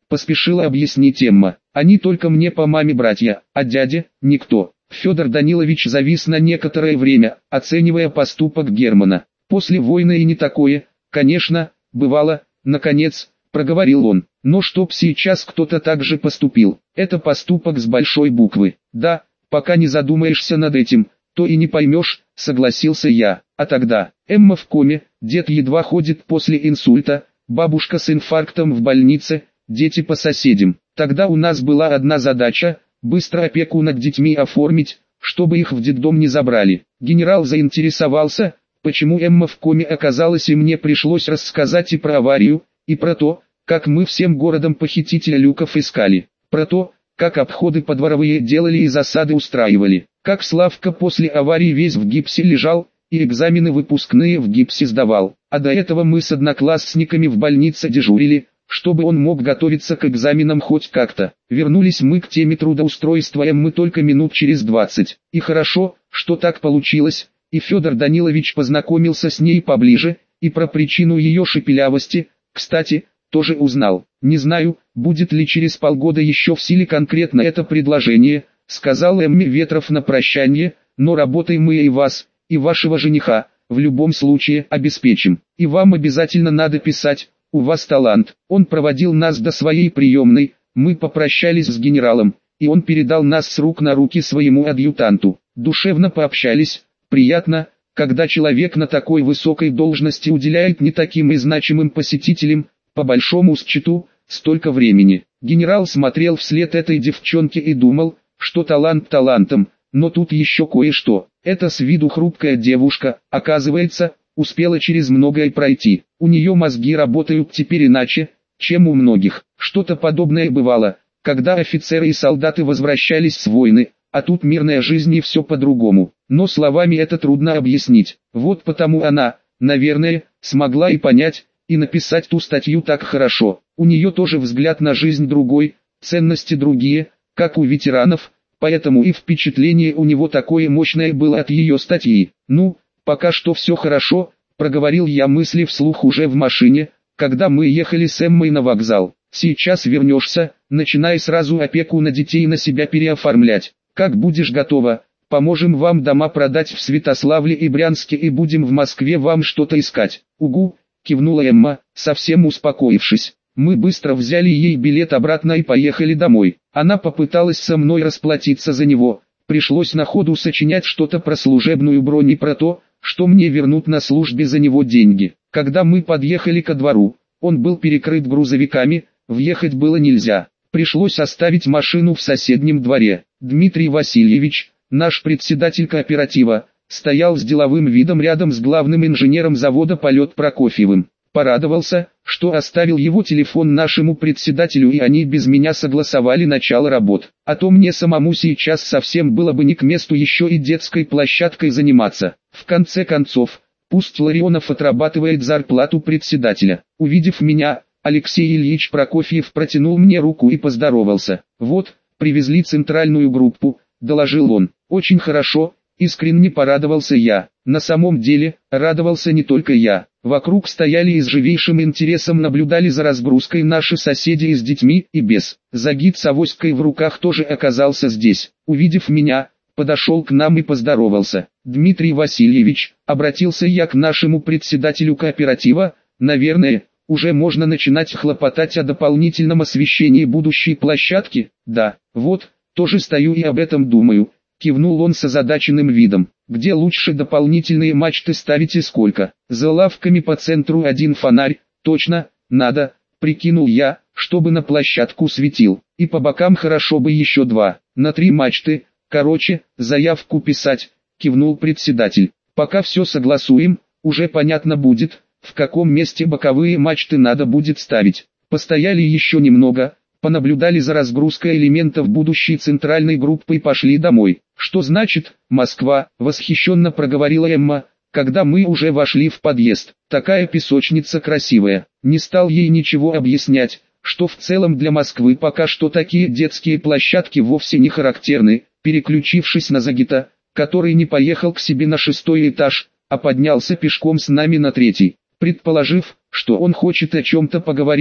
поспешила объяснить Эмма. Они только мне по маме братья, а дядя – никто. Федор Данилович завис на некоторое время, оценивая поступок Германа. После войны и не такое, конечно, бывало, наконец, проговорил он. Но чтоб сейчас кто-то так же поступил, это поступок с большой буквы. Да, пока не задумаешься над этим, то и не поймешь, согласился я. А тогда, Эмма в коме, дед едва ходит после инсульта, бабушка с инфарктом в больнице, дети по соседям. Тогда у нас была одна задача – быстро опеку над детьми оформить, чтобы их в детдом не забрали. Генерал заинтересовался, почему Эмма в коме оказалась, и мне пришлось рассказать и про аварию, и про то, как мы всем городом похитителя Люков искали, про то, как обходы подворовые делали и засады устраивали, как Славка после аварии весь в гипсе лежал, и экзамены выпускные в гипсе сдавал, а до этого мы с одноклассниками в больнице дежурили, чтобы он мог готовиться к экзаменам хоть как-то. Вернулись мы к теме трудоустройства Эммы только минут через двадцать. И хорошо, что так получилось, и Федор Данилович познакомился с ней поближе, и про причину ее шепелявости, кстати, тоже узнал. Не знаю, будет ли через полгода еще в силе конкретно это предложение, сказал Эмме Ветров на прощание, но работой мы и вас, и вашего жениха, в любом случае обеспечим. И вам обязательно надо писать. У вас талант. Он проводил нас до своей приемной, мы попрощались с генералом, и он передал нас с рук на руки своему адъютанту. Душевно пообщались, приятно, когда человек на такой высокой должности уделяет не таким и значимым посетителям, по большому счету, столько времени. Генерал смотрел вслед этой девчонке и думал, что талант талантом, но тут еще кое-что. Это с виду хрупкая девушка, оказывается, успела через многое пройти. У нее мозги работают теперь иначе, чем у многих. Что-то подобное бывало, когда офицеры и солдаты возвращались с войны, а тут мирная жизнь и все по-другому. Но словами это трудно объяснить. Вот потому она, наверное, смогла и понять, и написать ту статью так хорошо. У нее тоже взгляд на жизнь другой, ценности другие, как у ветеранов, поэтому и впечатление у него такое мощное было от ее статьи. Ну, пока что все хорошо, проговорил я мысли вслух уже в машине, когда мы ехали с Эммой на вокзал. Сейчас вернешься, начинай сразу опеку на детей на себя переоформлять. Как будешь готова, поможем вам дома продать в Святославле и Брянске и будем в Москве вам что-то искать. Угу, кивнула Эмма, совсем успокоившись. Мы быстро взяли ей билет обратно и поехали домой. Она попыталась со мной расплатиться за него. Пришлось на ходу сочинять что-то про служебную бронь и про то, что мне вернут на службе за него деньги. Когда мы подъехали ко двору, он был перекрыт грузовиками, въехать было нельзя. Пришлось оставить машину в соседнем дворе. Дмитрий Васильевич, наш председатель кооператива, стоял с деловым видом рядом с главным инженером завода «Полет» Прокофьевым. Порадовался, что оставил его телефон нашему председателю, и они без меня согласовали начало работ. А то мне самому сейчас совсем было бы не к месту еще и детской площадкой заниматься. В конце концов, пусть Ларионов отрабатывает зарплату председателя. Увидев меня, Алексей Ильич Прокофьев протянул мне руку и поздоровался. «Вот, привезли центральную группу», — доложил он. «Очень хорошо», — искренне порадовался я. На самом деле, радовался не только я. Вокруг стояли и с живейшим интересом наблюдали за разгрузкой наши соседи и с детьми, и без. Загид с авоськой в руках тоже оказался здесь. Увидев меня, подошел к нам и поздоровался. «Дмитрий Васильевич», — обратился я к нашему председателю кооператива, — «наверное, уже можно начинать хлопотать о дополнительном освещении будущей площадки?» «Да, вот, тоже стою и об этом думаю», — кивнул он с озадаченным видом. «Где лучше дополнительные мачты ставить и сколько?» «За лавками по центру один фонарь, точно, надо», — прикинул я, «чтобы на площадку светил, и по бокам хорошо бы еще два, на три мачты, короче, заявку писать», — кивнул председатель. «Пока все согласуем, уже понятно будет, в каком месте боковые мачты надо будет ставить». Постояли еще немного, понаблюдали за разгрузкой элементов будущей центральной группы и пошли домой. «Что значит, Москва?» — восхищенно проговорила Эмма, когда мы уже вошли в подъезд. «Такая песочница красивая». Не стал ей ничего объяснять, что в целом для Москвы пока что такие детские площадки вовсе не характерны. Переключившись на Загита, который не поехал к себе на шестой этаж, а поднялся пешком с нами на третий. Предположив, что он хочет о чем-то поговорить,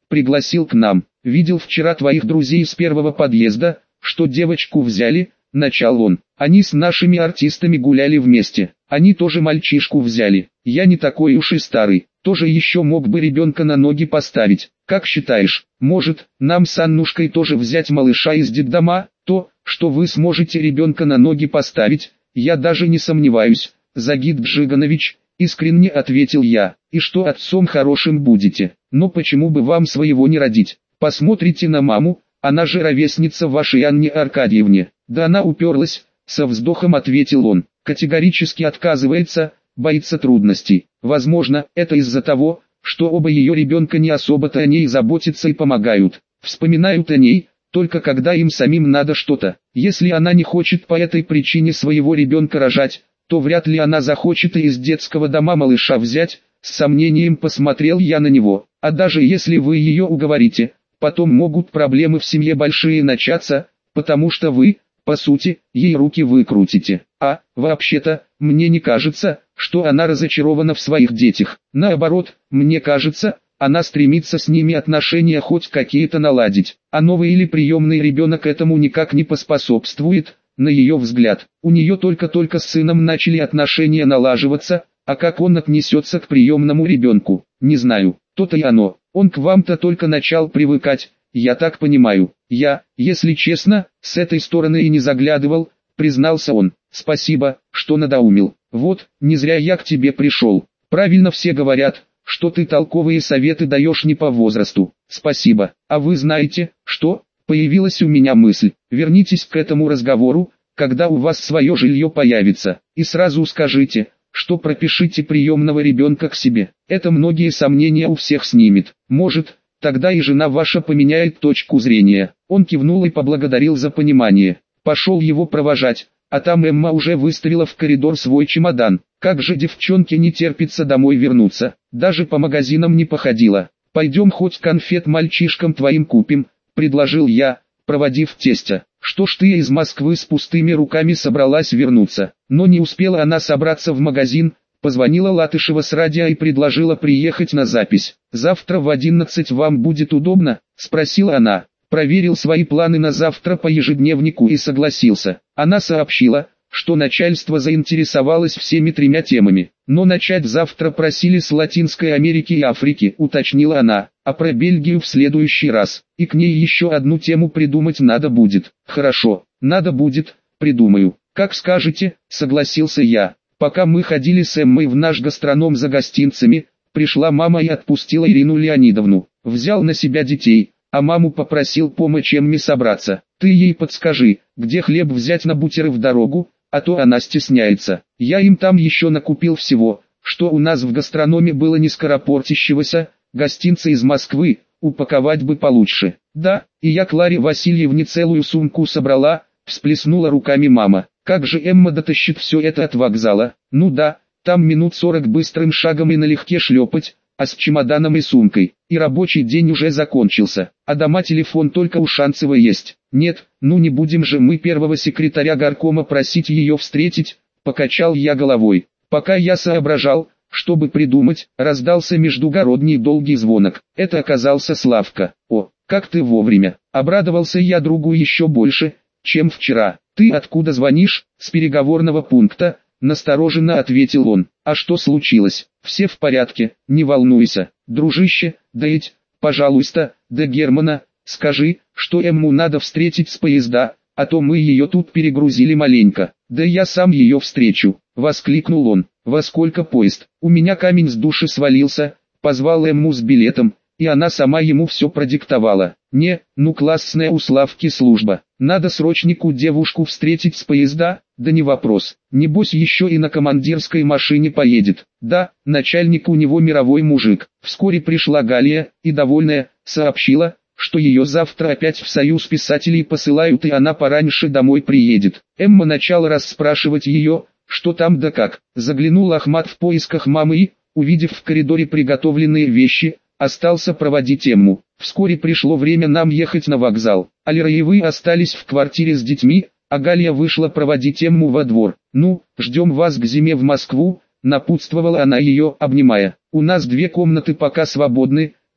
пригласил к нам. Видел вчера твоих друзей с первого подъезда, что девочку взяли, начал он. Они с нашими артистами гуляли вместе. Они тоже мальчишку взяли. Я не такой уж и старый. Тоже еще мог бы ребенка на ноги поставить. Как считаешь, может, нам с Аннушкой тоже взять малыша из детдома? То, что вы сможете ребенка на ноги поставить, я даже не сомневаюсь, Загид Бжиганович, искренне ответил я. И что отцом хорошим будете? Но почему бы вам своего не родить? Посмотрите на маму, она же ровесница вашей Анне Аркадьевне. Да она уперлась, со вздохом ответил он. Категорически отказывается, боится трудностей. Возможно, это из-за того, что оба ее ребенка не особо-то о ней заботятся и помогают. Вспоминают о ней, только когда им самим надо что-то. Если она не хочет по этой причине своего ребенка рожать, то вряд ли она захочет и из детского дома малыша взять. С сомнением посмотрел я на него. А даже если вы ее уговорите, потом могут проблемы в семье большие начаться, потому что вы, по сути, ей руки выкрутите. А, вообще-то, мне не кажется, что она разочарована в своих детях. Наоборот, мне кажется, она стремится с ними отношения хоть какие-то наладить. А новый или приемный ребенок этому никак не поспособствует, на ее взгляд. У нее только-только с сыном начали отношения налаживаться, а как он отнесется к приемному ребенку, не знаю. То-то и оно. Он к вам-то только начал привыкать, я так понимаю. Я, если честно, с этой стороны и не заглядывал, признался он. Спасибо, что надоумил. Вот, не зря я к тебе пришел. Правильно все говорят, что ты толковые советы даешь не по возрасту. Спасибо. А вы знаете, что? Появилась у меня мысль. Вернитесь к этому разговору, когда у вас свое жилье появится, и сразу скажите, что пропишите приемного ребенка к себе. Это многие сомнения у всех снимет. Может, тогда и жена ваша поменяет точку зрения. Он кивнул и поблагодарил за понимание. Пошел его провожать, а там Эмма уже выставила в коридор свой чемодан. Как же девчонке не терпится домой вернуться, даже по магазинам не походила. Пойдем хоть конфет мальчишкам твоим купим, предложил я, проводив тестя. Что ж ты из Москвы с пустыми руками собралась вернуться? Но не успела она собраться в магазин, позвонила Латышева с радио и предложила приехать на запись. «Завтра в одиннадцать вам будет удобно?» – спросила она. Проверил свои планы на завтра по ежедневнику и согласился. Она сообщила, что начальство заинтересовалось всеми тремя темами. Но начать завтра просили с Латинской Америки и Африки, уточнила она, а про Бельгию в следующий раз. И к ней еще одну тему придумать надо будет. Хорошо, надо будет, придумаю. Как скажете, согласился я. Пока мы ходили с Эммой в наш гастроном за гостинцами, пришла мама и отпустила Ирину Леонидовну. Взял на себя детей, а маму попросил помочь Эмме собраться. Ты ей подскажи, где хлеб взять на бутеры в дорогу, а то она стесняется. Я им там еще накупил всего, что у нас в гастрономе было не скоропортящегося, гостинцы из Москвы, упаковать бы получше. Да, и я Кларе Васильевне целую сумку собрала, всплеснула руками мама. Как же Эмма дотащит все это от вокзала? Ну да, там минут сорок быстрым шагом и налегке шлепать, а с чемоданом и сумкой. И рабочий день уже закончился, а дома телефон только у Шанцева есть. Нет, ну не будем же мы первого секретаря горкома просить ее встретить, покачал я головой. Пока я соображал, чтобы придумать, раздался междугородний долгий звонок. Это оказался Славка. О, как ты вовремя. Обрадовался я другу еще больше, чем вчера. Ты откуда звонишь? С переговорного пункта, настороженно ответил он. А что случилось? Все в порядке, не волнуйся. Дружище, да ведь, пожалуйста, до Германа, скажи, что Эмму надо встретить с поезда, а то мы ее тут перегрузили маленько. Да я сам ее встречу, воскликнул он. Во сколько поезд? У меня камень с души свалился, позвал Эмму с билетом, и она сама ему все продиктовала. Не, ну классная у Славки служба. Надо срочнику девушку встретить с поезда, да не вопрос. Небось еще и на командирской машине поедет. Да, начальник у него мировой мужик. Вскоре пришла Галия, и довольная, сообщила, что ее завтра опять в союз писателей посылают и она пораньше домой приедет. Эмма начала расспрашивать ее, что там да как. Заглянул Ахмат в поисках мамы и, увидев в коридоре приготовленные вещи, остался проводить Эмму. Вскоре пришло время нам ехать на вокзал. Алираевы остались в квартире с детьми, а Галия вышла проводить Эмму во двор. «Ну, ждем вас к зиме в Москву», напутствовала она ее, обнимая. «У нас две комнаты пока свободны,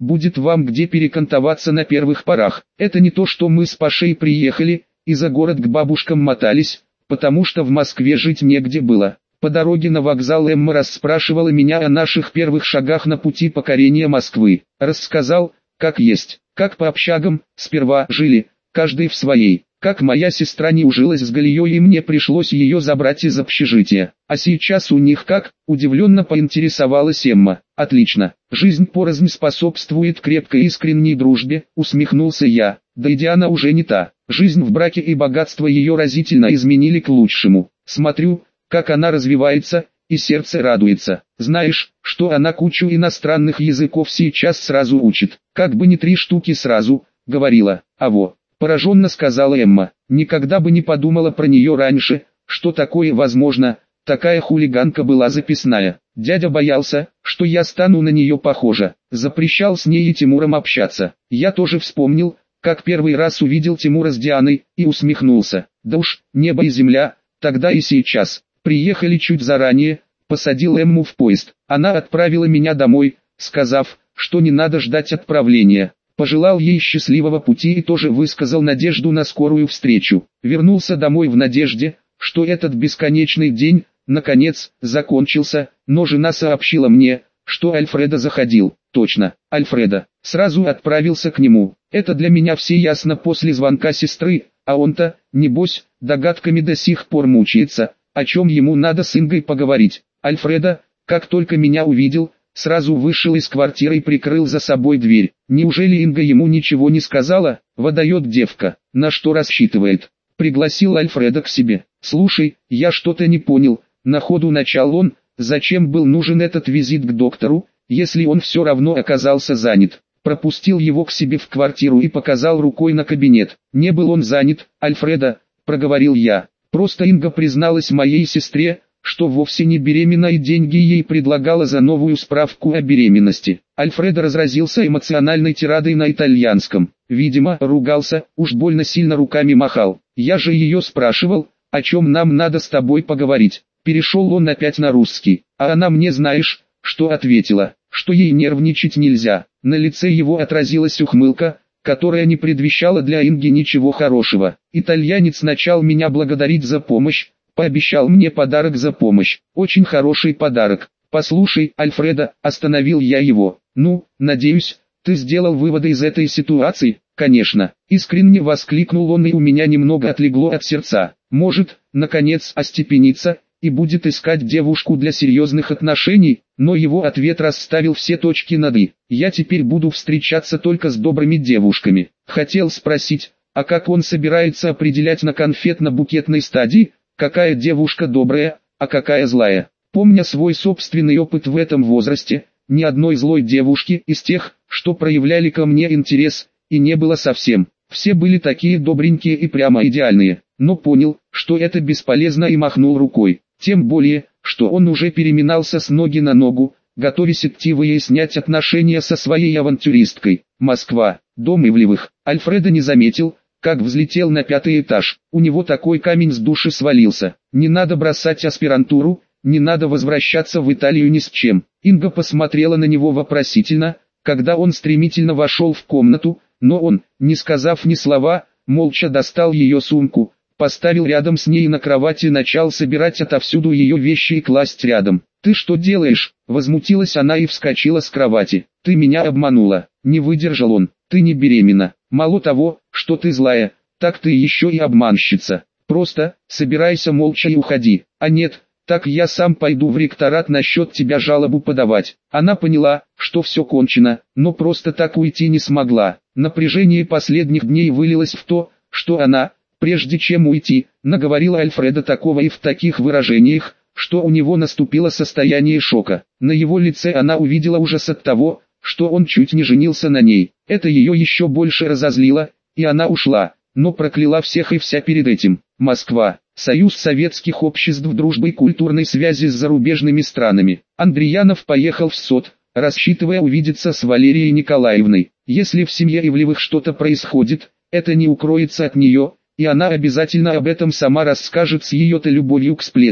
будет вам где перекантоваться на первых порах. Это не то, что мы с Пашей приехали, и за город к бабушкам мотались, потому что в Москве жить негде было. По дороге на вокзал Эмма расспрашивала меня о наших первых шагах на пути покорения Москвы. Рассказал, как есть, как по общагам, сперва жили, каждый в своей. Как моя сестра не ужилась с Галией и мне пришлось ее забрать из общежития. А сейчас у них как? Удивленно поинтересовалась Эмма. Отлично. Жизнь порознь способствует крепкой искренней дружбе, усмехнулся я. Да и Диана уже не та. Жизнь в браке и богатство ее разительно изменили к лучшему. Смотрю, как она развивается, и сердце радуется. Знаешь, что она кучу иностранных языков сейчас сразу учит. Как бы не три штуки сразу, говорила. А во. Пораженно сказала Эмма. Никогда бы не подумала про нее раньше, что такое возможно, такая хулиганка была записная. Дядя боялся, что я стану на нее похожа, запрещал с ней и Тимуром общаться. Я тоже вспомнил, как первый раз увидел Тимура с Дианой, и усмехнулся. Да уж, небо и земля, тогда и сейчас. Приехали чуть заранее, посадил Эмму в поезд. Она отправила меня домой, сказав, что не надо ждать отправления. Пожелал ей счастливого пути и тоже высказал надежду на скорую встречу. Вернулся домой в надежде, что этот бесконечный день, наконец, закончился, но жена сообщила мне, что Альфредо заходил. Точно, Альфредо. Сразу отправился к нему. Это для меня все ясно после звонка сестры, а он-то, небось, догадками до сих пор мучается, о чем ему надо с Ингой поговорить. Альфредо, как только меня увидел, сразу вышел из квартиры и прикрыл за собой дверь. Неужели Инга ему ничего не сказала? Выдает девка. На что рассчитывает? Пригласил Альфреда к себе. Слушай, я что-то не понял. На ходу начал он, зачем был нужен этот визит к доктору, если он все равно оказался занят. Пропустил его к себе в квартиру и показал рукой на кабинет. Не был он занят, Альфреда, проговорил я. Просто Инга призналась моей сестре, что вовсе не беременна и деньги ей предлагала за новую справку о беременности. Альфредо разразился эмоциональной тирадой на итальянском. Видимо, ругался, уж больно сильно руками махал. Я же ее спрашивал, о чем нам надо с тобой поговорить. Перешел он опять на русский, а она мне знаешь, что ответила, что ей нервничать нельзя. На лице его отразилась ухмылка, которая не предвещала для Инги ничего хорошего. Итальянец начал меня благодарить за помощь, пообещал мне подарок за помощь. Очень хороший подарок. Послушай, Альфредо, остановил я его. Ну, надеюсь, ты сделал выводы из этой ситуации? Конечно. Искренне воскликнул он, и у меня немного отлегло от сердца. Может, наконец остепениться и будет искать девушку для серьезных отношений, но его ответ расставил все точки над «и». Я теперь буду встречаться только с добрыми девушками. Хотел спросить, а как он собирается определять на конфетно-букетной стадии, какая девушка добрая, а какая злая? Помня свой собственный опыт в этом возрасте, ни одной злой девушки из тех, что проявляли ко мне интерес, и не было совсем. Все были такие добренькие и прямо идеальные, но понял, что это бесполезно и махнул рукой. Тем более, что он уже переминался с ноги на ногу, готовясь идти выяснять отношения со своей авантюристкой. Москва, дом Ивлевых. Альфредо не заметил, как взлетел на пятый этаж. У него такой камень с души свалился. Не надо бросать аспирантуру, не надо возвращаться в Италию ни с чем. Инга посмотрела на него вопросительно, когда он стремительно вошел в комнату, но он, не сказав ни слова, молча достал ее сумку, поставил рядом с ней на кровати и начал собирать отовсюду ее вещи и класть рядом. «Ты что делаешь?» – возмутилась она и вскочила с кровати. «Ты меня обманула!» – не выдержал он. «Ты не беременна. Мало того, что ты злая, так ты еще и обманщица. Просто, собирайся молча и уходи. А нет, так я сам пойду в ректорат насчет тебя жалобу подавать». Она поняла, что все кончено, но просто так уйти не смогла. Напряжение последних дней вылилось в то, что она, прежде чем уйти, наговорила Альфредо такого и в таких выражениях, что у него наступило состояние шока. На его лице она увидела ужас от того, что он чуть не женился на ней. Это ее еще больше разозлило, и она ушла, но прокляла всех и вся перед этим. Москва. Союз советских обществ дружбы и культурной связи с зарубежными странами. Андреянов поехал в СОТ, рассчитывая увидеться с Валерией Николаевной. Если в семье Ивлевых что-то происходит, это не укроется от нее, и она обязательно об этом сама расскажет с ее-то любовью к сплетням.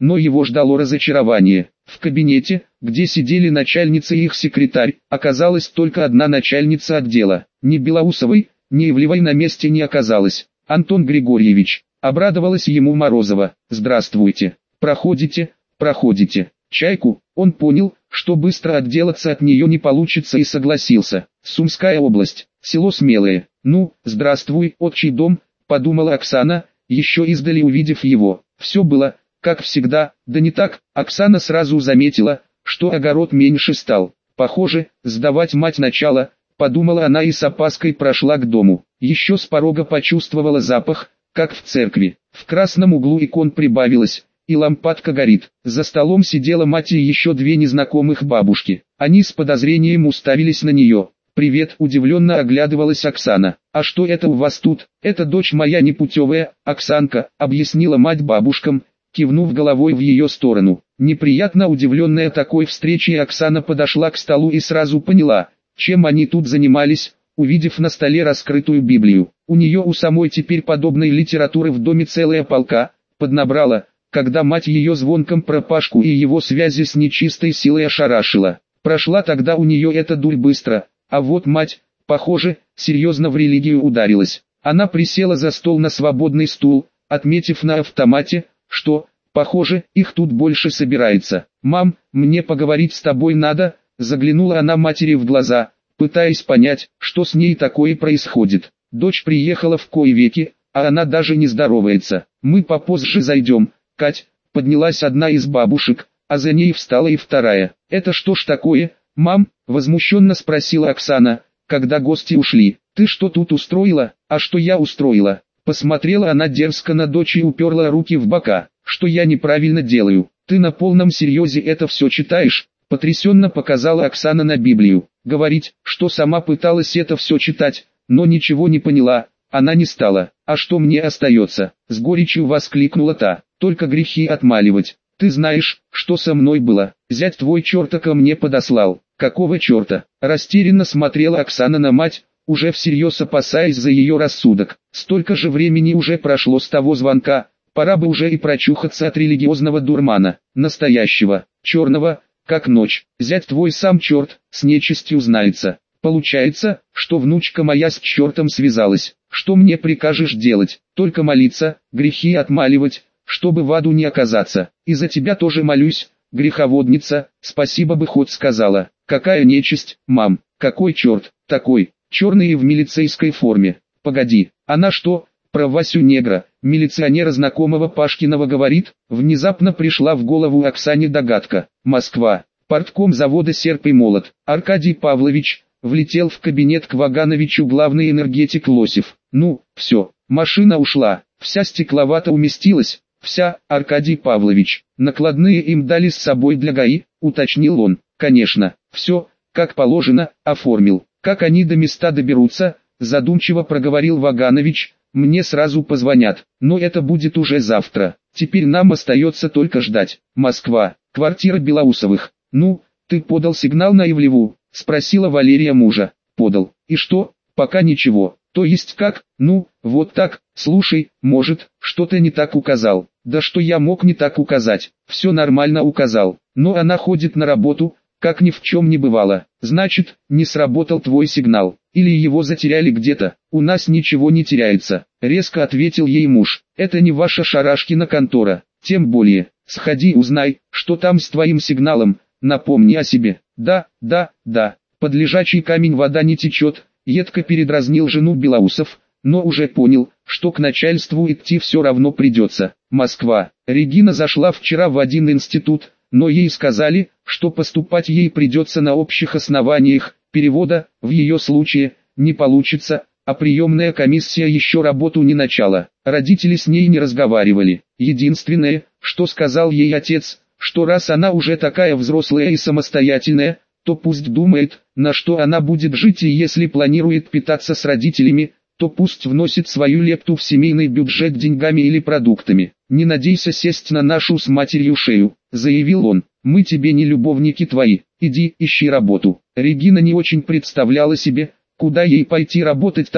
но его ждало разочарование. В кабинете, где сидели начальница и их секретарь, оказалась только одна начальница отдела. Ни Белоусовой, ни Ивлевой на месте не оказалось. «Антон Григорьевич», — обрадовалась ему Морозова, — «здравствуйте, проходите, проходите». Чайку, он понял, что быстро отделаться от нее не получится, и согласился. Сумская область, село Смелое. «Ну, здравствуй, отчий дом», — подумала Оксана, еще издали увидев его. Все было, как всегда, да не так. Оксана сразу заметила, что огород меньше стал. Похоже, сдавать мать начала, подумала она и с опаской прошла к дому. Еще с порога почувствовала запах, как в церкви. В красном углу икон прибавилось, и лампадка горит. За столом сидела мать и еще две незнакомых бабушки. Они с подозрением уставились на нее. «Привет», — удивленно оглядывалась Оксана. «А что это у вас тут?» «Это дочь моя непутевая, Оксанка», — объяснила мать бабушкам, кивнув головой в ее сторону. Неприятно удивленная такой встречей, Оксана подошла к столу и сразу поняла, чем они тут занимались, увидев на столе раскрытую Библию. У нее у самой теперь подобной литературы в доме целая полка, поднабрала, когда мать ее звонком про Пашку и его связи с нечистой силой ошарашила. Прошла тогда у нее эта дурь быстро. А вот мать, похоже, серьезно в религию ударилась. Она присела за стол на свободный стул, отметив на автомате, что, похоже, их тут больше собирается. «Мам, мне поговорить с тобой надо», — заглянула она матери в глаза, пытаясь понять, что с ней такое происходит. Дочь приехала в кои веки, а она даже не здоровается. «Мы попозже зайдем, Кать», — поднялась одна из бабушек, а за ней встала и вторая. «Это что ж такое, мам?» — возмущенно спросила Оксана, когда гости ушли. «Ты что тут устроила?» «А что я устроила?» Посмотрела она дерзко на дочь и уперла руки в бока. «Что я неправильно делаю? Ты на полном серьезе это все читаешь?» Потрясенно показала Оксана на Библию. Говорить, что сама пыталась это все читать, но ничего не поняла, она не стала. «А что мне остается?» — с горечью воскликнула та. «Только грехи отмаливать. Ты знаешь, что со мной было. Зять твой черта ко мне подослал». «Какого черта?» — растерянно смотрела Оксана на мать, уже всерьез опасаясь за ее рассудок. Столько же времени уже прошло с того звонка, пора бы уже и прочухаться от религиозного дурмана, настоящего, черного, как ночь. Зять твой сам черт, с нечистью знается. Получается, что внучка моя с чертом связалась. Что мне прикажешь делать? Только молиться, грехи отмаливать, чтобы в аду не оказаться. И за тебя тоже молюсь, греховодница, спасибо бы хоть сказала. Какая нечисть, мам, какой черт, такой, черный и в милицейской форме. Погоди, она что, про Васю Негра, милиционера знакомого Пашкиного говорит? Внезапно пришла в голову Оксане догадка. Москва, портком завода «Серп и молот». Аркадий Павлович влетел в кабинет к Вагановичу главный энергетик Лосев. Ну, все, машина ушла, вся стекловата уместилась. «Вся, Аркадий Павлович, накладные им дали с собой для ГАИ», — уточнил он. «Конечно, все, как положено, оформил. Как они до места доберутся», — задумчиво проговорил Ваганович, — «мне сразу позвонят, но это будет уже завтра. Теперь нам остается только ждать». Москва, квартира Белоусовых. «Ну, ты подал сигнал на Ивлеву?» — спросила Валерия мужа. «Подал. И что?» «Пока ничего. То есть как? Ну, вот так. Слушай, может, что-то не так указал». «Да что я мог не так указать? Все нормально указал. Но она ходит на работу, как ни в чем не бывало. Значит, не сработал твой сигнал. Или его затеряли где-то». «У нас ничего не теряется», — резко ответил ей муж. «Это не ваша Шарашкина контора. Тем более, сходи и узнай, что там с твоим сигналом, напомни о себе». «Да, да, да, под лежачий камень вода не течет», — едко передразнил жену Белоусов, но уже понял, что к начальству идти все равно придется. Москва. Регина зашла вчера в один институт, но ей сказали, что поступать ей придется на общих основаниях, перевода, в ее случае, не получится, а приемная комиссия еще работу не начала. Родители с ней не разговаривали. Единственное, что сказал ей отец, что раз она уже такая взрослая и самостоятельная, то пусть думает, на что она будет жить, и если планирует питаться с родителями, то пусть вносит свою лепту в семейный бюджет деньгами или продуктами. «Не надейся сесть на нашу с матерью шею», — заявил он, — «мы тебе не любовники твои, иди ищи работу». Регина не очень представляла себе, куда ей пойти работать так,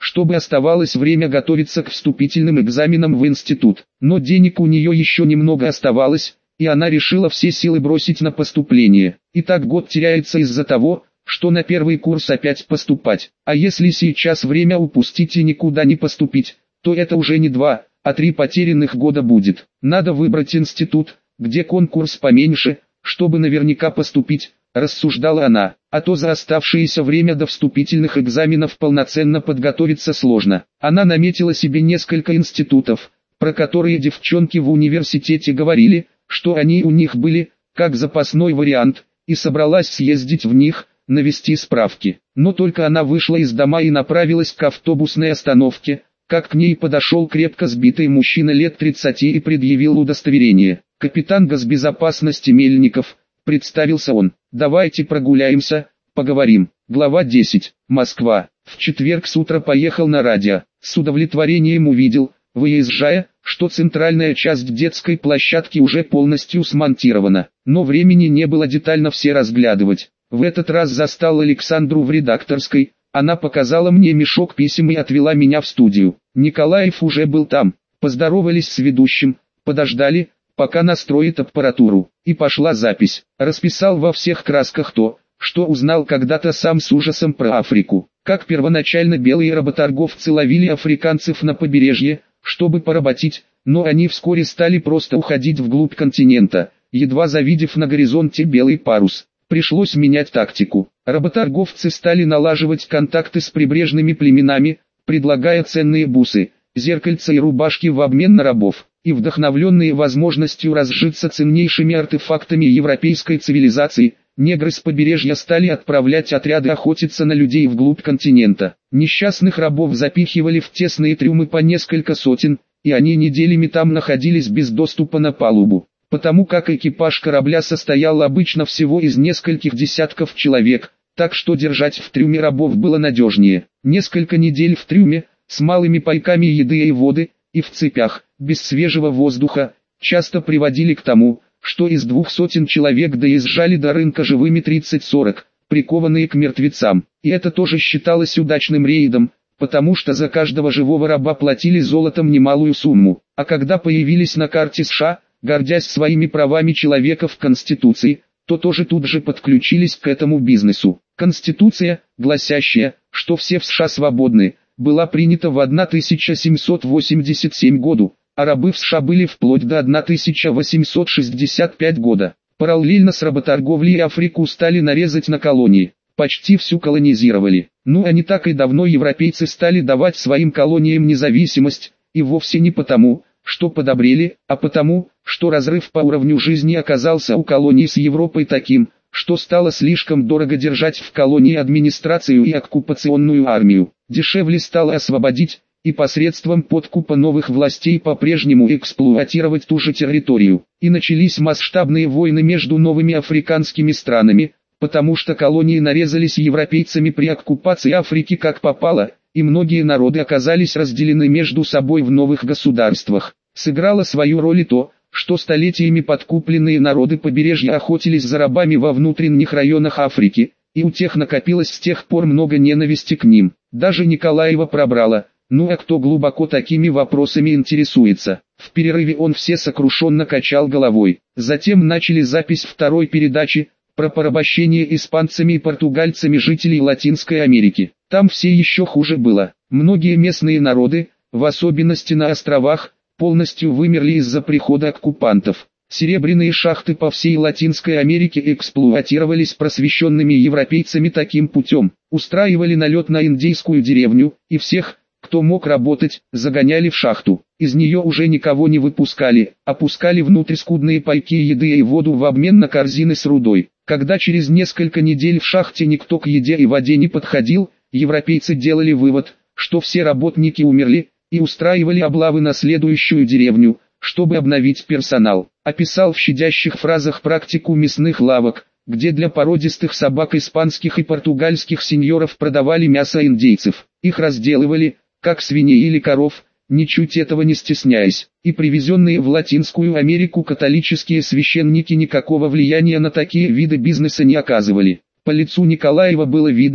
чтобы оставалось время готовиться к вступительным экзаменам в институт. Но денег у нее еще немного оставалось, и она решила все силы бросить на поступление. И так год теряется из-за того, что на первый курс опять поступать. А если сейчас время упустить и никуда не поступить, то это уже не два, а три потерянных года будет. Надо выбрать институт, где конкурс поменьше, чтобы наверняка поступить, рассуждала она, а то за оставшееся время до вступительных экзаменов полноценно подготовиться сложно. Она наметила себе несколько институтов, про которые девчонки в университете говорили, что они у них были, как запасной вариант, и собралась съездить в них, навести справки. Но только она вышла из дома и направилась к автобусной остановке, как к ней подошел крепко сбитый мужчина лет тридцати и предъявил удостоверение. «Капитан госбезопасности Мельников», — представился он. «Давайте прогуляемся, поговорим». Глава десять. Москва. В четверг с утра поехал на радио. С удовлетворением увидел, выезжая, что центральная часть детской площадки уже полностью смонтирована. Но времени не было детально все разглядывать. В этот раз застал Александру в редакторской. Она показала мне мешок писем и отвела меня в студию. Николаев уже был там. Поздоровались с ведущим, подождали, пока настроит аппаратуру, и пошла запись. Расписал во всех красках то, что узнал когда-то сам с ужасом про Африку. Как первоначально белые работорговцы ловили африканцев на побережье, чтобы поработить, но они вскоре стали просто уходить вглубь континента, едва завидев на горизонте белый парус. Пришлось менять тактику. Работорговцы стали налаживать контакты с прибрежными племенами, предлагая ценные бусы, зеркальца и рубашки в обмен на рабов. И вдохновленные возможностью разжиться ценнейшими артефактами европейской цивилизации, негры с побережья стали отправлять отряды охотиться на людей вглубь континента. Несчастных рабов запихивали в тесные трюмы по несколько сотен, и они неделями там находились без доступа на палубу. Потому как экипаж корабля состоял обычно всего из нескольких десятков человек, так что держать в трюме рабов было надежнее. Несколько недель в трюме, с малыми пайками еды и воды, и в цепях, без свежего воздуха, часто приводили к тому, что из двух сотен человек доезжали до рынка живыми тридцать-сорок, прикованные к мертвецам. И это тоже считалось удачным рейдом, потому что за каждого живого раба платили золотом немалую сумму. А когда появились на карте США, гордясь своими правами человека в Конституции, то тоже тут же подключились к этому бизнесу. Конституция, гласящая, что все в США свободны, была принята в тысяча семьсот восемьдесят седьмом году, а рабы в США были вплоть до тысяча восемьсот шестьдесят пятого года. Параллельно с работорговлей Африку стали нарезать на колонии, почти всю колонизировали. Ну а не так и давно европейцы стали давать своим колониям независимость, и вовсе не потому, что подобрели, а потому, что разрыв по уровню жизни оказался у колоний с Европой таким, что стало слишком дорого держать в колонии администрацию и оккупационную армию. Дешевле стало освободить, и посредством подкупа новых властей по-прежнему эксплуатировать ту же территорию. И начались масштабные войны между новыми африканскими странами, потому что колонии нарезались европейцами при оккупации Африки как попало, и многие народы оказались разделены между собой в новых государствах. Сыграло свою роль и то, что столетиями подкупленные народы побережья охотились за рабами во внутренних районах Африки, и у тех накопилось с тех пор много ненависти к ним. Даже Николаева пробрало, ну а кто глубоко такими вопросами интересуется. В перерыве он все сокрушенно качал головой. Затем начали запись второй передачи, про порабощение испанцами и португальцами жителей Латинской Америки. Там все еще хуже было. Многие местные народы, в особенности на островах, полностью вымерли из-за прихода оккупантов. Серебряные шахты по всей Латинской Америке эксплуатировались просвещенными европейцами таким путем. Устраивали налет на индейскую деревню, и всех, кто мог работать, загоняли в шахту. Из нее уже никого не выпускали, опускали внутрь скудные пайки еды и воду в обмен на корзины с рудой. Когда через несколько недель в шахте никто к еде и воде не подходил, европейцы делали вывод, что все работники умерли, и устраивали облавы на следующую деревню, чтобы обновить персонал. Описал в щадящих фразах практику мясных лавок, где для породистых собак испанских и португальских сеньоров продавали мясо индейцев. Их разделывали, как свиней или коров, ничуть этого не стесняясь. И привезенные в Латинскую Америку католические священники никакого влияния на такие виды бизнеса не оказывали. По лицу Николаева было видно,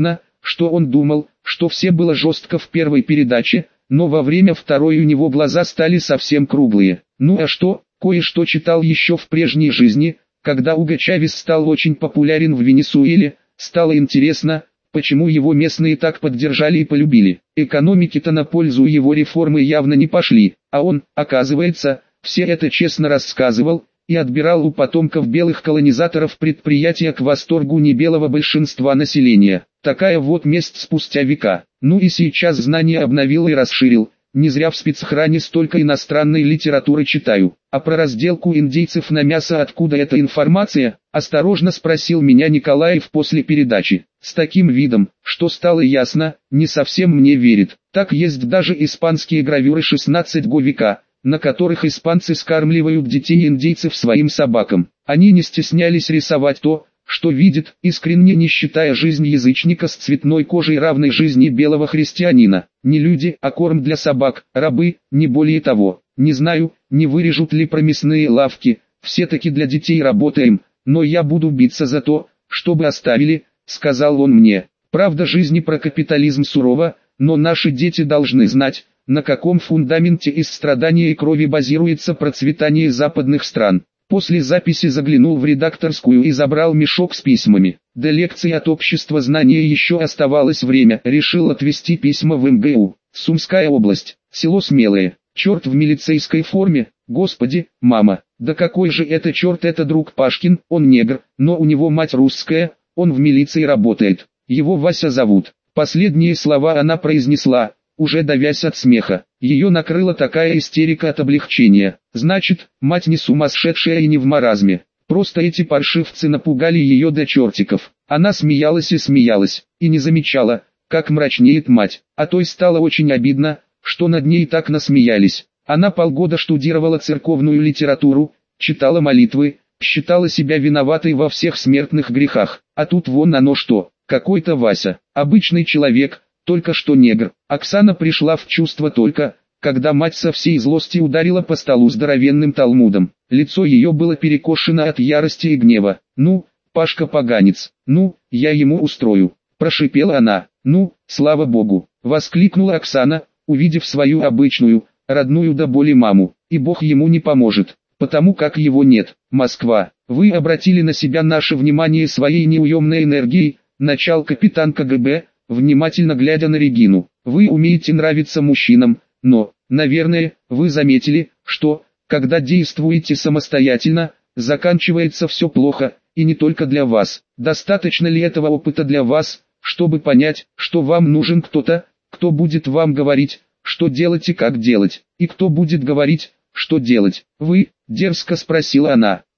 что он думал, что все было жестко в первой передаче, но во время второй у него глаза стали совсем круглые. Ну а что, кое-что читал еще в прежней жизни, когда Уго Чавес стал очень популярен в Венесуэле, стало интересно, почему его местные так поддержали и полюбили. Экономики-то на пользу его реформы явно не пошли, а он, оказывается, все это честно рассказывал, и отбирал у потомков белых колонизаторов предприятия к восторгу небелого большинства населения. Такая вот месть спустя века. Ну и сейчас знания обновил и расширил. Не зря в спецохране столько иностранной литературы читаю. А про разделку индейцев на мясо откуда эта информация? Осторожно спросил меня Николаев после передачи. С таким видом, что стало ясно, не совсем мне верит. Так есть даже испанские гравюры шестнадцатого века, на которых испанцы скармливают детей индейцев своим собакам. Они не стеснялись рисовать то, что видят, искренне не считая жизнь язычника с цветной кожей равной жизни белого христианина. Не люди, а корм для собак, рабы, не более того. Не знаю, не вырежут ли про мясные лавки, все-таки для детей работаем, но я буду биться за то, чтобы оставили, сказал он мне. Правда, жизнь про капитализм сурова, но наши дети должны знать, на каком фундаменте из страдания и крови базируется процветание западных стран. После записи заглянул в редакторскую и забрал мешок с письмами. До лекции от общества знания еще оставалось время. Решил отвезти письма в эм гэ у. Сумская область, село Смелое. Черт в милицейской форме, господи, мама. Да какой же это черт, это друг Пашкин, он негр, но у него мать русская, он в милиции работает. Его Вася зовут. Последние слова она произнесла, уже давясь от смеха. Ее накрыла такая истерика от облегчения. Значит, мать не сумасшедшая и не в маразме. Просто эти паршивцы напугали ее до чертиков. Она смеялась и смеялась, и не замечала, как мрачнеет мать. А той стало очень обидно, что над ней так насмеялись. Она полгода штудировала церковную литературу, читала молитвы, считала себя виноватой во всех смертных грехах. А тут вон оно что, какой-то Вася, обычный человек, только что негр. Оксана пришла в чувство только, когда мать со всей злости ударила по столу здоровенным талмудом. Лицо ее было перекошено от ярости и гнева. «Ну, Пашка поганец, ну, я ему устрою», – прошипела она. «Ну, слава богу», – воскликнула Оксана, увидев свою обычную, родную до боли маму. «И бог ему не поможет, потому как его нет. Москва, вы обратили на себя наше внимание своей неуемной энергией», – начал капитан ка гэ бэ, внимательно глядя на Регину. «Вы умеете нравиться мужчинам, но, наверное, вы заметили, что, когда действуете самостоятельно, заканчивается все плохо, и не только для вас. Достаточно ли этого опыта для вас, чтобы понять, что вам нужен кто-то, кто будет вам говорить, что делать и как делать, и кто будет говорить, что делать?» «Вы?» – дерзко спросила она.